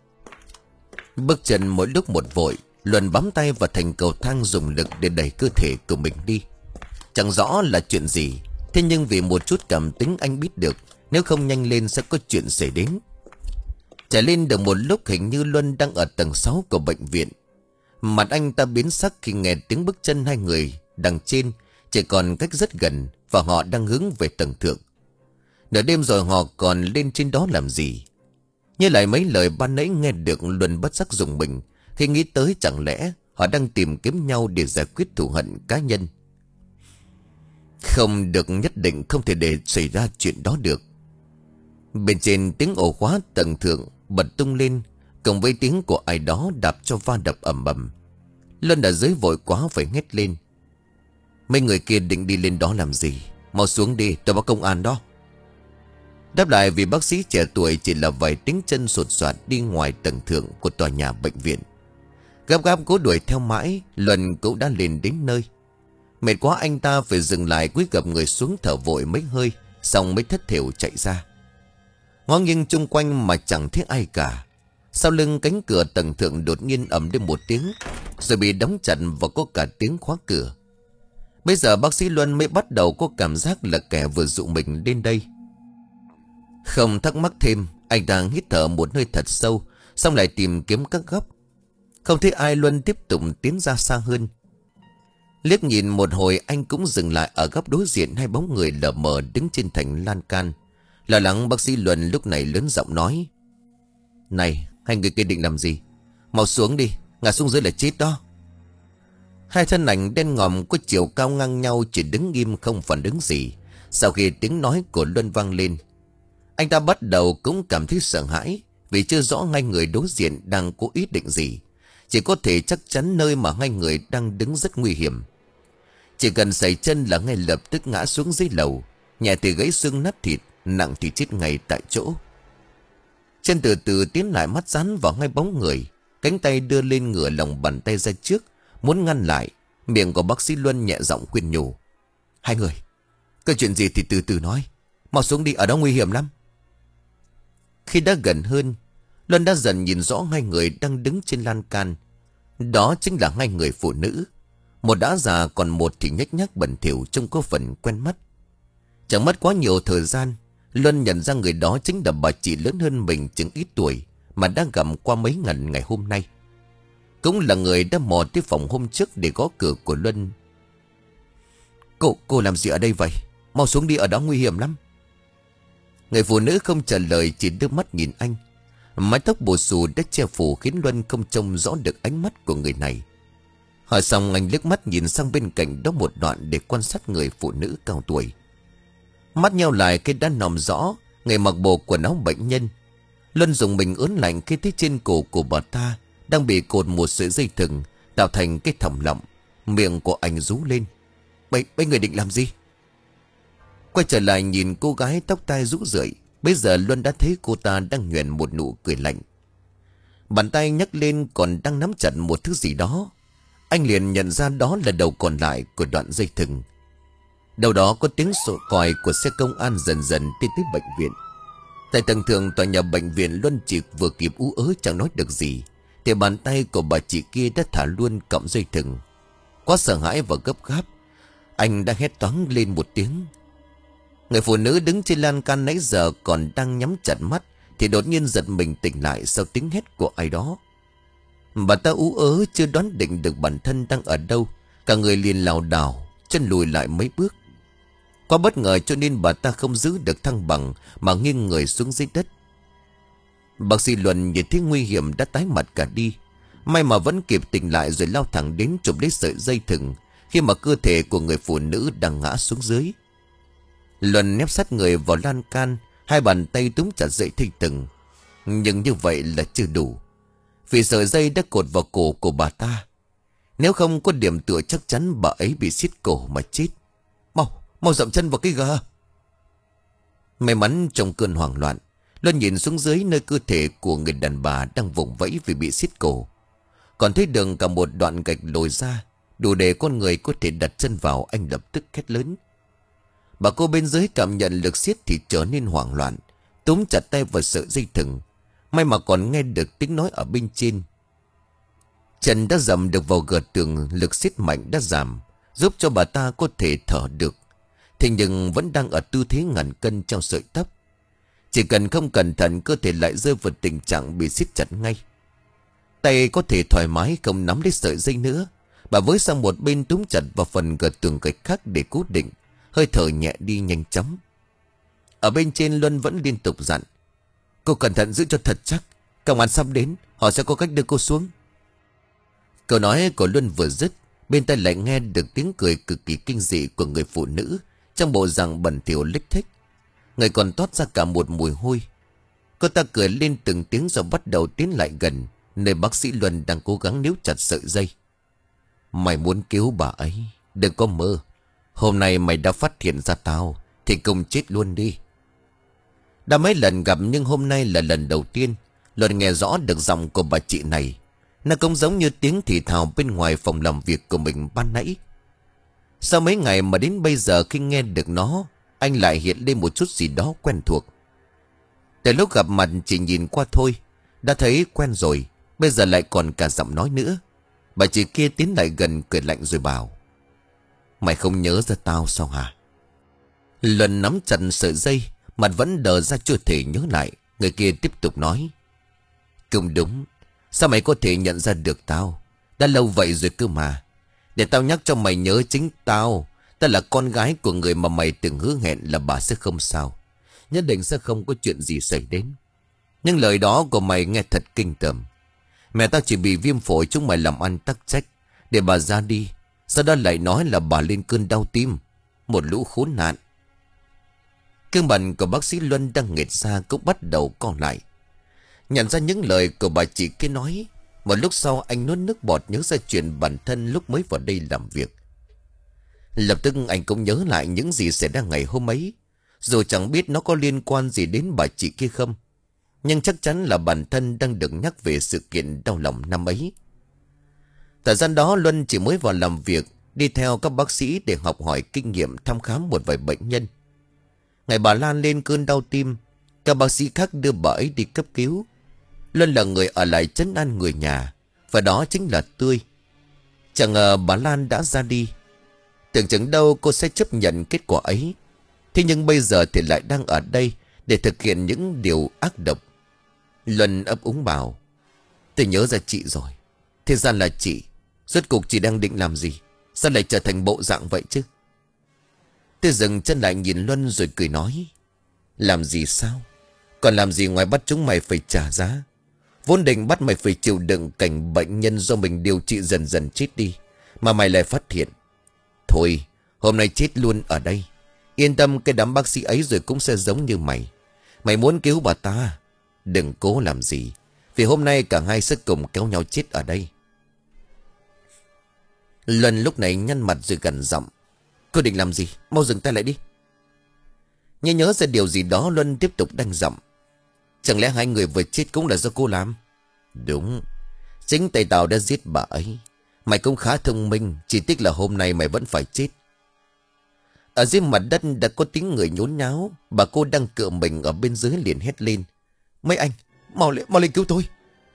Bước chân mỗi lúc một vội, Luân bám tay vào thành cầu thang, dùng lực để đẩy cơ thể của mình đi. Chẳng rõ là chuyện gì, thế nhưng vì một chút cảm tính anh biết được nếu không nhanh lên sẽ có chuyện xảy đến. Chạy lên được một lúc, hình như Luân đang ở tầng sáu của bệnh viện. Mặt anh ta biến sắc khi nghe tiếng bước chân hai người đằng trên chỉ còn cách rất gần, và họ đang hướng về tầng thượng. Nửa đêm rồi họ còn lên trên đó làm gì? Như lại mấy lời ban nãy nghe được, Luân bất giác dùng mình khi nghĩ tới chẳng lẽ họ đang tìm kiếm nhau để giải quyết thù hận cá nhân. Không được, nhất định không thể để xảy ra chuyện đó được. Bên trên tiếng ổ khóa tầng thượng bật tung lên, cùng với tiếng của ai đó đạp cho va đập ầm ầm. Luân ở dưới vội quá phải hét lên: "Mấy người kia định đi lên đó làm gì? Mau xuống đi, tôi báo công an đó." Đáp lại vì bác sĩ trẻ tuổi chỉ là vài tiếng chân sột soạt đi ngoài tầng thượng của tòa nhà bệnh viện. Gấp gáp cố đuổi theo mãi, Luân cũng đã lên đến nơi. Mệt quá, anh ta phải dừng lại, cúi gập người xuống thở vội mấy hơi, xong mới thất thểu chạy ra. Ngó nghiêng chung quanh mà chẳng thấy ai cả. Sau lưng cánh cửa tầng thượng đột nhiên ầm lên một tiếng, rồi bị đóng chặt và có cả tiếng khóa cửa. Bây giờ bác sĩ Luân mới bắt đầu có cảm giác là kẻ vừa dụ mình đến đây. Không thắc mắc thêm, anh đang hít thở một hơi thật sâu, xong lại tìm kiếm các góc. Không thấy ai, Luân tiếp tục tiến ra xa hơn. Liếc nhìn một hồi, anh cũng dừng lại ở góc đối diện hai bóng người lờ mờ đứng trên thành lan can. Lo lắng, bác sĩ Luân lúc này lớn giọng nói: "Này, hai người kia định làm gì? Mau xuống đi, ngã xuống dưới là chết đó." Hai thân ảnh đen ngòm có chiều cao ngang nhau chỉ đứng im không phản ứng gì. Sau khi tiếng nói của Luân vang lên, anh ta bắt đầu cũng cảm thấy sợ hãi, vì chưa rõ ngay người đối diện đang có ý định gì. Chỉ có thể chắc chắn nơi mà hai người đang đứng rất nguy hiểm. Chỉ cần sẩy chân là ngay lập tức ngã xuống dưới lầu, nhẹ thì gãy xương nát thịt, nặng thì chết ngay tại chỗ. Chân từ từ tiến lại, mắt dán vào ngay bóng người, cánh tay đưa lên ngửa lòng bàn tay ra trước, muốn ngăn lại. Miệng của bác sĩ Luân nhẹ giọng khuyên nhủ: hai người, có chuyện gì thì từ từ nói, mau xuống đi, ở đó nguy hiểm lắm. Khi đã gần hơn, Luân đã dần nhìn rõ hai người đang đứng trên lan can. Đó chính là hai người phụ nữ. Một đã già, còn một thì nhếch nhác bẩn thỉu, trông có phần quen mắt. Chẳng mất quá nhiều thời gian, Luân nhận ra người đó chính là bà chị lớn hơn mình chừng ít tuổi mà đã gặp qua mấy lần ngày hôm nay. Cũng là người đã mò tới phòng hôm trước để gõ cửa của Luân. Cô, cô làm gì ở đây vậy? Mau xuống đi, ở đó nguy hiểm lắm. Người phụ nữ không trả lời, chỉ đưa mắt nhìn anh. Mái tóc bù xù đã che phủ khiến Luân không trông rõ được ánh mắt của người này. Hỏi xong, anh liếc mắt nhìn sang bên cạnh đó một đoạn để quan sát người phụ nữ cao tuổi. Mắt nheo lại khi đã nòm rõ người mặc bộ quần áo bệnh nhân. Luân dùng mình ớn lạnh khi thấy trên cổ của bà ta đang bị cột một sợi dây thừng tạo thành cái thòng lọng. Miệng của anh rú lên: Mấy, mấy người định làm gì? Quay trở lại nhìn cô gái tóc tai rũ rượi, bây giờ Luân đã thấy cô ta đang nhoẻn một nụ cười lạnh. Bàn tay nhấc lên còn đang nắm chặt một thứ gì đó. Anh liền nhận ra đó là đầu còn lại của đoạn dây thừng. Đầu đó có tiếng sổ còi của xe công an dần dần tiến tới bệnh viện. Tại tầng thượng tòa nhà bệnh viện, Luân chỉ vừa kịp ú ớ chẳng nói được gì thì bàn tay của bà chị kia đã thả luôn cọng dây thừng. Quá sợ hãi và gấp gáp, anh đã hét toáng lên một tiếng. Người phụ nữ đứng trên lan can nãy giờ còn đang nhắm chặt mắt thì đột nhiên giật mình tỉnh lại sau tiếng hét của ai đó. Bà ta ú ớ chưa đoán định được bản thân đang ở đâu, cả người liền lảo đảo, chân lùi lại mấy bước. Quá bất ngờ cho nên bà ta không giữ được thăng bằng mà nghiêng người xuống dưới đất. Bác sĩ Luân nhìn thấy nguy hiểm đã tái mặt cả đi. May mà vẫn kịp tỉnh lại rồi lao thẳng đến chụp lấy sợi dây thừng khi mà cơ thể của người phụ nữ đang ngã xuống dưới. Luân nép sát người vào lan can, hai bàn tay túm chặt dây thừng thừng. Nhưng như vậy là chưa đủ, vì sợi dây đã cột vào cổ của bà ta. Nếu không có điểm tựa chắc chắn bà ấy bị siết cổ mà chết. Mau, mau dậm chân vào cái gờ. May mắn trong cơn hoảng loạn, Luân nhìn xuống dưới nơi cơ thể của người đàn bà đang vùng vẫy vì bị siết cổ. Còn thấy đường cả một đoạn gạch lồi ra, đủ để con người có thể đặt chân vào. Anh lập tức hét lớn. Bà cô bên dưới cảm nhận lực siết thì trở nên hoảng loạn, túm chặt tay vào sợi dây thừng. May mà còn nghe được tiếng nói ở bên trên. Chân đã dầm được vào gờ tường, lực siết mạnh đã giảm, giúp cho bà ta có thể thở được. Thế nhưng vẫn đang ở tư thế ngàn cân treo sợi tóc. Chỉ cần không cẩn thận, cơ thể lại rơi vào tình trạng bị siết chặt ngay. Tay có thể thoải mái không nắm lấy sợi dây nữa. Bà với sang một bên túm chặt vào phần gờ tường gạch khác để cố định, hơi thở nhẹ đi nhanh chóng. Ở bên trên, Luân vẫn liên tục dặn: Cô cẩn thận giữ cho thật chắc, công an sắp đến, họ sẽ có cách đưa cô xuống. Câu nói của Luân vừa dứt, bên tai lại nghe được tiếng cười cực kỳ kinh dị của người phụ nữ trong bộ dạng bẩn thỉu lếch thếch. Người còn toát ra cả một mùi hôi. Cô ta cười lên từng tiếng rồi bắt đầu tiến lại gần nơi bác sĩ Luân đang cố gắng níu chặt sợi dây. Mày muốn cứu bà ấy, đừng có mơ. Hôm nay mày đã phát hiện ra tao thì cùng chết luôn đi. Đã mấy lần gặp nhưng hôm nay là lần đầu tiên Luân nghe rõ được giọng của bà chị này. Nó cũng giống như tiếng thì thào bên ngoài phòng làm việc của mình ban nãy. Sau mấy ngày mà đến bây giờ khi nghe được nó, anh lại hiện lên một chút gì đó quen thuộc. Từ lúc gặp mặt chỉ nhìn qua thôi đã thấy quen rồi, bây giờ lại còn cả giọng nói nữa. Bà chị kia tiến lại gần cười lạnh rồi bảo: Mày không nhớ ra tao sao hả? Luân nắm chặt sợi dây, mặt vẫn đờ ra chưa thể nhớ lại. Người kia tiếp tục nói: Cũng đúng, sao mày có thể nhận ra được tao? Đã lâu vậy rồi cơ mà. Để tao nhắc cho mày nhớ, chính tao Ta là con gái của người mà mày từng hứa hẹn là bà sẽ không sao, nhất định sẽ không có chuyện gì xảy đến. Nhưng lời đó của mày nghe thật kinh tởm. Mẹ tao chỉ bị viêm phổi, chúng mày làm ăn tắc trách để bà ra đi, sau đó lại nói là bà lên cơn đau tim. Một lũ khốn nạn. Gương mặt của bác sĩ Luân đang nghệt ra cũng bắt đầu co lại. Nhận ra những lời của bà chị kia nói. Một lúc sau anh nuốt nước bọt nhớ ra chuyện bản thân lúc mới vào đây làm việc. Lập tức anh cũng nhớ lại những gì xảy ra ngày hôm ấy. Dù chẳng biết nó có liên quan gì đến bà chị kia không, nhưng chắc chắn là bản thân đang được nhắc về sự kiện đau lòng năm ấy. Thời gian đó Luân chỉ mới vào làm việc, đi theo các bác sĩ để học hỏi kinh nghiệm thăm khám một vài bệnh nhân. Ngày bà Lan lên cơn đau tim, các bác sĩ khác đưa bà ấy đi cấp cứu. Luân là người ở lại trấn an người nhà, và đó chính là Tươi. Chẳng ngờ bà Lan đã ra đi. Tưởng chừng đâu cô sẽ chấp nhận kết quả ấy, thế nhưng bây giờ thì lại đang ở đây để thực hiện những điều ác độc. Luân ấp úng bảo: tôi nhớ ra chị rồi. Thế ra là chị. Rốt cuộc chị đang định làm gì? Sao lại trở thành bộ dạng vậy chứ? Tôi dừng chân lại nhìn Luân rồi cười nói: làm gì sao? Còn làm gì ngoài bắt chúng mày phải trả giá. Vốn định bắt mày phải chịu đựng cảnh bệnh nhân do mình điều trị dần dần chết đi, mà mày lại phát hiện. Thôi, hôm nay chết luôn ở đây. Yên tâm, cái đám bác sĩ ấy rồi cũng sẽ giống như mày. Mày muốn cứu bà ta, đừng cố làm gì, vì hôm nay cả hai sẽ cùng kéo nhau chết ở đây. Luân lúc này nhăn mặt rồi gằn giọng: cô định làm gì? Mau dừng tay lại đi. Nhớ nhớ ra điều gì đó, Luân tiếp tục đanh giọng: chẳng lẽ hai người vừa chết cũng là do cô làm? Đúng, chính tay tao đã giết bà ấy. Mày cũng khá thông minh, chỉ tiếc là hôm nay mày vẫn phải chết. Ở dưới mặt đất đã có tiếng người nhốn nháo. Bà cô đang cựa mình ở bên dưới liền hét lên: mấy anh, mau lên, mau lên cứu tôi.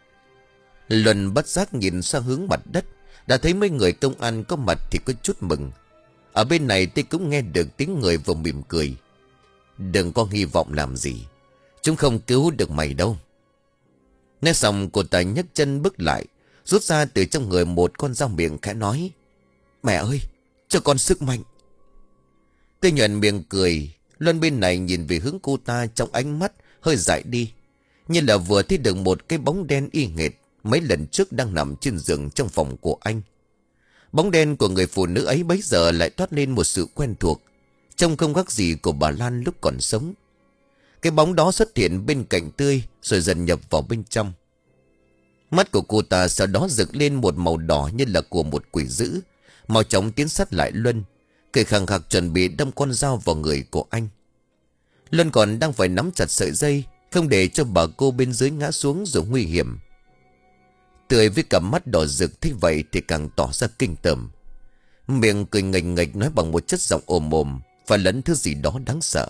Luân bất giác nhìn sang hướng mặt đất, đã thấy mấy người công an có mặt thì có chút mừng. Ở bên này tôi cũng nghe được tiếng người vừa mỉm cười: đừng có hy vọng làm gì, chúng không cứu được mày đâu. Nói xong cô ta nhấc chân bước lại, rút ra từ trong người một con dao miệng khẽ nói: mẹ ơi, cho con sức mạnh. Tôi nhuận miệng cười. Luân bên này nhìn về hướng cô ta, trong ánh mắt hơi dại đi, như là vừa thấy được một cái bóng đen y hệt mấy lần trước đang nằm trên giường trong phòng của anh. Bóng đen của người phụ nữ ấy bấy giờ lại toát lên một sự quen thuộc, trông không khác gì của bà Lan lúc còn sống. Cái bóng đó xuất hiện bên cạnh Tươi rồi dần nhập vào bên trong. Mắt của cô ta sau đó rực lên một màu đỏ như là của một quỷ dữ, mau chóng tiến sát lại Luân, cười khăng khặc chuẩn bị đâm con dao vào người của anh. Luân còn đang phải nắm chặt sợi dây, không để cho bà cô bên dưới ngã xuống rồi nguy hiểm. Tươi với cặp mắt đỏ rực thấy vậy thì càng tỏ ra kinh tởm, miệng cười nghệch nghệch nói bằng một chất giọng ồm ồm và lẫn thứ gì đó đáng sợ: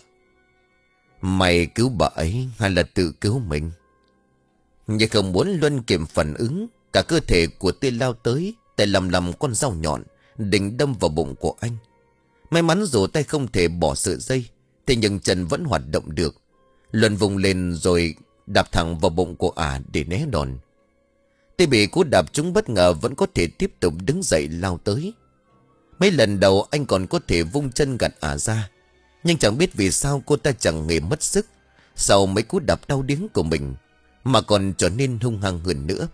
mày cứu bà ấy hay là tự cứu mình? Nhưng không muốn Luân kịp phản ứng, cả cơ thể của Tươi lao tới, tay lầm lầm con dao nhọn định đâm vào bụng của anh. May mắn dù tay không thể bỏ sợi dây, thế nhưng chân vẫn hoạt động được. Luân vùng lên rồi đạp thẳng vào bụng của ả để né đòn. Tươi bị cú đạp trúng bất ngờ vẫn có thể tiếp tục đứng dậy lao tới. Mấy lần đầu anh còn có thể vung chân gạt ả ra, nhưng chẳng biết vì sao cô ta chẳng hề mất sức sau mấy cú đạp đau điếng của mình, mà còn trở nên hung hăng hơn nữa.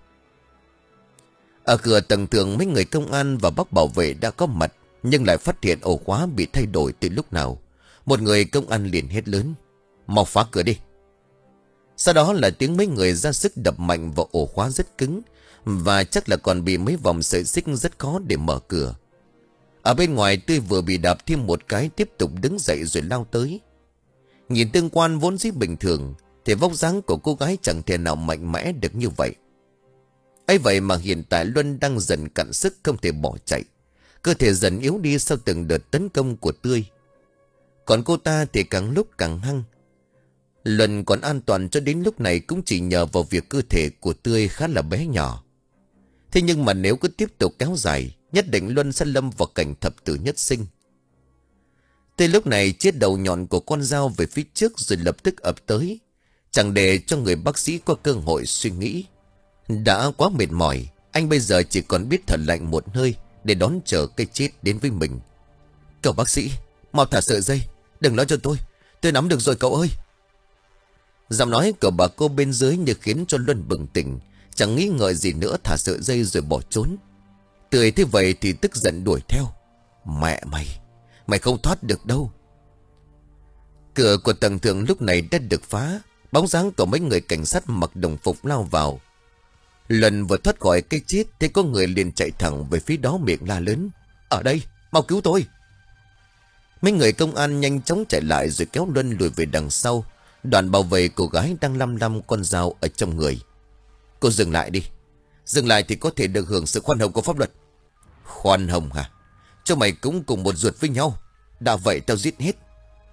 Ở cửa tầng thượng mấy người công an và bác bảo vệ đã có mặt, nhưng lại phát hiện ổ khóa bị thay đổi từ lúc nào. Một người công an liền hét lớn: mau phá cửa đi. Sau đó là tiếng mấy người ra sức đập mạnh vào ổ khóa rất cứng, và chắc là còn bị mấy vòng sợi xích rất khó để mở cửa. Ở bên ngoài Tươi vừa bị đạp thêm một cái tiếp tục đứng dậy rồi lao tới. Nhìn tương quan vốn dĩ bình thường thì vóc dáng của cô gái chẳng thể nào mạnh mẽ được như vậy. ấy vậy mà hiện tại Luân đang dần cạn sức không thể bỏ chạy, cơ thể dần yếu đi sau từng đợt tấn công của Tươi. Còn cô ta thì càng lúc càng hăng. Luân còn an toàn cho đến lúc này cũng chỉ nhờ vào việc cơ thể của Tươi khá là bé nhỏ. Thế nhưng mà nếu cứ tiếp tục kéo dài, nhất định Luân sẽ lâm vào cảnh thập tử nhất sinh. Tươi lúc này chiết đầu nhọn của con dao về phía trước rồi lập tức ập tới, chẳng để cho người bác sĩ có cơ hội suy nghĩ. Đã quá mệt mỏi, anh bây giờ chỉ còn biết thở lạnh một hơi để đón chờ cái chết đến với mình. Cậu bác sĩ, mau thả sợi dây, đừng nói cho tôi, tôi nắm được rồi cậu ơi. Giọng nói của bà cô bên dưới như khiến cho Luân bừng tỉnh, chẳng nghĩ ngợi gì nữa thả sợi dây rồi bỏ trốn. Tươi thế vậy thì tức giận đuổi theo: mẹ mày, mày không thoát được đâu. Cửa của tầng thượng lúc này đã được phá. Bóng dáng của mấy người cảnh sát mặc đồng phục lao vào. Lần vừa thoát khỏi cái chết thì có người liền chạy thẳng về phía đó, miệng la lớn: "Ở đây, mau cứu tôi!" Mấy người công an nhanh chóng chạy lại rồi kéo Luân lùi về đằng sau. Đoàn bảo vệ cô gái đang lăm lăm con dao ở trong người. "Cô dừng lại đi. Dừng lại thì có thể được hưởng sự khoan hồng của pháp luật." "Khoan hồng hả? Cho mày cũng cùng một ruột với nhau. Đã vậy tao giết hết."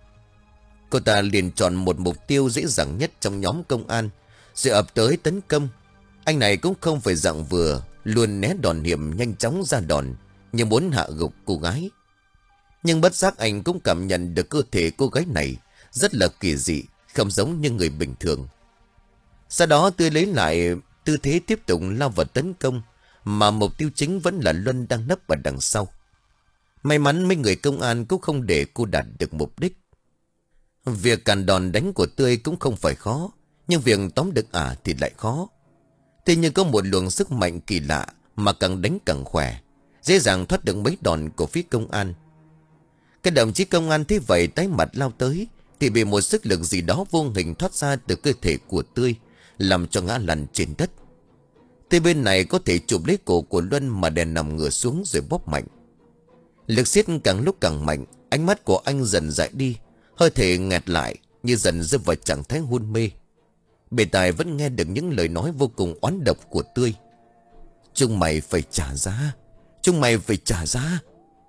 Cô ta liền chọn một mục tiêu dễ dàng nhất trong nhóm công an rồi ập tới tấn công. Anh này cũng không phải dạng vừa, luôn né đòn hiểm, nhanh chóng ra đòn như muốn hạ gục cô gái. Nhưng bất giác anh cũng cảm nhận được cơ thể cô gái này rất là kỳ dị, không giống như người bình thường. Sau đó Tươi lấy lại tư thế tiếp tục lao vào tấn công, mà mục tiêu chính vẫn là Luân đang nấp ở đằng sau. May mắn mấy người công an cũng không để cô đạt được mục đích. Việc cản đòn đánh của Tươi cũng không phải khó, nhưng việc tóm được ả thì lại khó. Thế nhưng có một luồng sức mạnh kỳ lạ mà càng đánh càng khỏe, dễ dàng thoát được mấy đòn của phía công an. Cái đồng chí công an thấy vậy tái mặt lao tới, thì bị một sức lực gì đó vô hình thoát ra từ cơ thể của Tươi, làm cho ngã lăn trên đất. Tươi bên này có thể chụp lấy cổ của Luân mà đè nằm ngửa xuống rồi bóp mạnh. Lực siết càng lúc càng mạnh, ánh mắt của anh dần dại đi, hơi thể nghẹt lại như dần rơi vào trạng thái hôn mê. Bề tai vẫn nghe được những lời nói vô cùng oán độc của Tươi: "Chúng mày phải trả giá, chúng mày phải trả giá."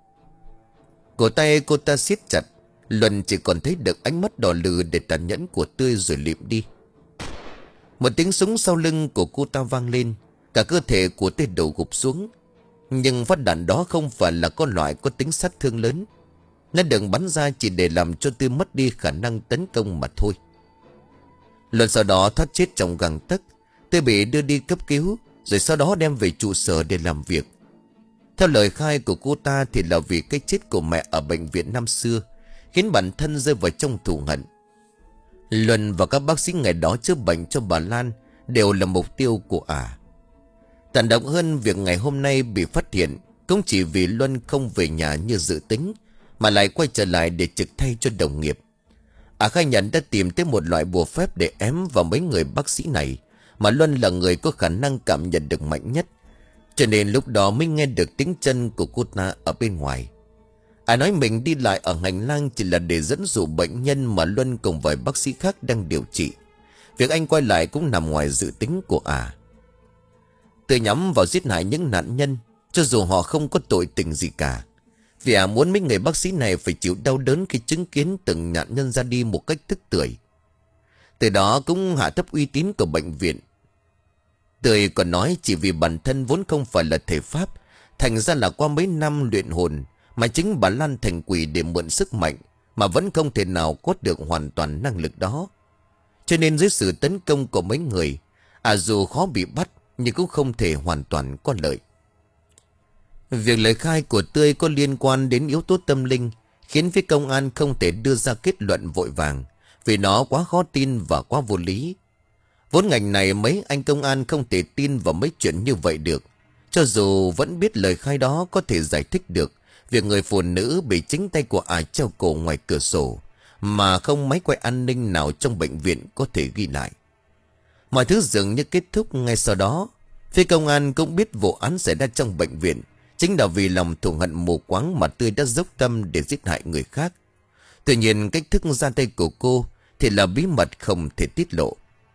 Cổ tay cô ta siết chặt. Luân chỉ còn thấy được ánh mắt đỏ lừ để tàn nhẫn của Tươi rồi lịm đi. Một tiếng súng sau lưng của cô ta vang lên, cả cơ thể của Tươi đổ gục xuống. Nhưng phát đạn đó không phải là con loại có tính sát thương lớn. Nó đừng bắn ra chỉ để làm cho Tươi mất đi khả năng tấn công mà thôi. Luân sau đó thoát chết trong gang tấc. Tươi bị đưa đi cấp cứu, rồi sau đó đem về trụ sở để làm việc. Theo lời khai của cô ta thì là vì cái chết của mẹ ở bệnh viện năm xưa khiến bản thân rơi vào trong thù hận. Luân và các bác sĩ ngày đó chữa bệnh cho bà Lan đều là mục tiêu của ả. Tàn động hơn, việc ngày hôm nay bị phát hiện cũng chỉ vì Luân không về nhà như dự tính, mà lại quay trở lại để trực thay cho đồng nghiệp. Ả khai nhận đã tìm tới một loại bùa phép để ém vào mấy người bác sĩ này, mà Luân là người có khả năng cảm nhận được mạnh nhất. Cho nên lúc đó mới nghe được tiếng chân của cô ta ở bên ngoài. Ả nói mình đi lại ở hành lang chỉ là để dẫn dụ bệnh nhân mà Luân cùng vài bác sĩ khác đang điều trị. Việc anh quay lại cũng nằm ngoài dự tính của Ả. Từ nhắm vào giết hại những nạn nhân, cho dù họ không có tội tình gì cả, vì Ả muốn mấy người bác sĩ này phải chịu đau đớn khi chứng kiến từng nạn nhân ra đi một cách tức tưởi. Từ đó cũng hạ thấp uy tín của bệnh viện. Tươi còn nói chỉ vì bản thân vốn không phải là thể pháp, thành ra là qua mấy năm luyện hồn mà chính bà Lan thành quỷ để mượn sức mạnh, mà vẫn không thể nào có được hoàn toàn năng lực đó. Cho nên dưới sự tấn công của mấy người, à dù khó bị bắt nhưng cũng không thể hoàn toàn có lợi. Việc lời khai của Tươi có liên quan đến yếu tố tâm linh, khiến phía công an không thể đưa ra kết luận vội vàng, vì nó quá khó tin và quá vô lý. Vốn ngành này mấy anh công an không thể tin vào mấy chuyện như vậy được, cho dù vẫn biết lời khai đó có thể giải thích được việc người phụ nữ bị chính tay của Ả treo cổ ngoài cửa sổ, mà không máy quay an ninh nào trong bệnh viện có thể ghi lại. Mọi thứ dường như kết thúc ngay sau đó. Phía công an cũng biết vụ án xảy ra trong bệnh viện chính là vì lòng thù hận mù quáng mà Tươi đã dốc tâm để giết hại người khác. Tuy nhiên cách thức ra tay của cô thì là bí mật không thể tiết lộ.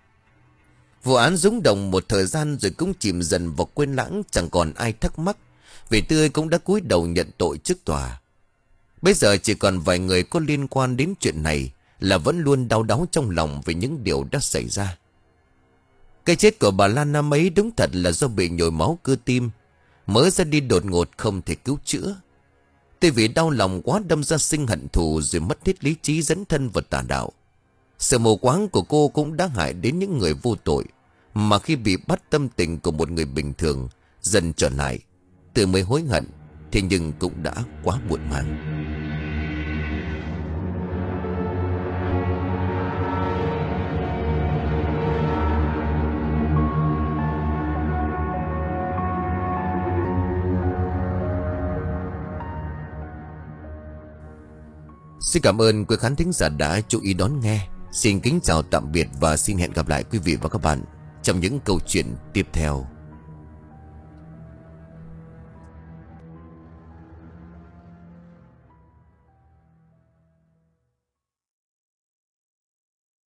Vụ án rúng động một thời gian rồi cũng chìm dần vào quên lãng, chẳng còn ai thắc mắc, vì Tươi cũng đã cúi đầu nhận tội trước tòa. Bây giờ chỉ còn vài người có liên quan đến chuyện này là vẫn luôn đau đáu trong lòng về những điều đã xảy ra. Cái chết của bà Lan năm ấy đúng thật là do bị nhồi máu cơ tim, mới ra đi đột ngột không thể cứu chữa. Tuy vì đau lòng quá đâm ra sinh hận thù rồi mất hết lý trí dấn thân vào tà đạo. Sự mù quáng của cô cũng đã hại đến những người vô tội, mà khi bị bắt tâm tình của một người bình thường dần trở lại, Tươi mới hối hận, thế nhưng cũng đã quá muộn màng. Xin cảm ơn quý khán thính giả đã chú ý đón nghe. Xin kính chào tạm biệt và xin hẹn gặp lại quý vị và các bạn trong những câu chuyện tiếp theo.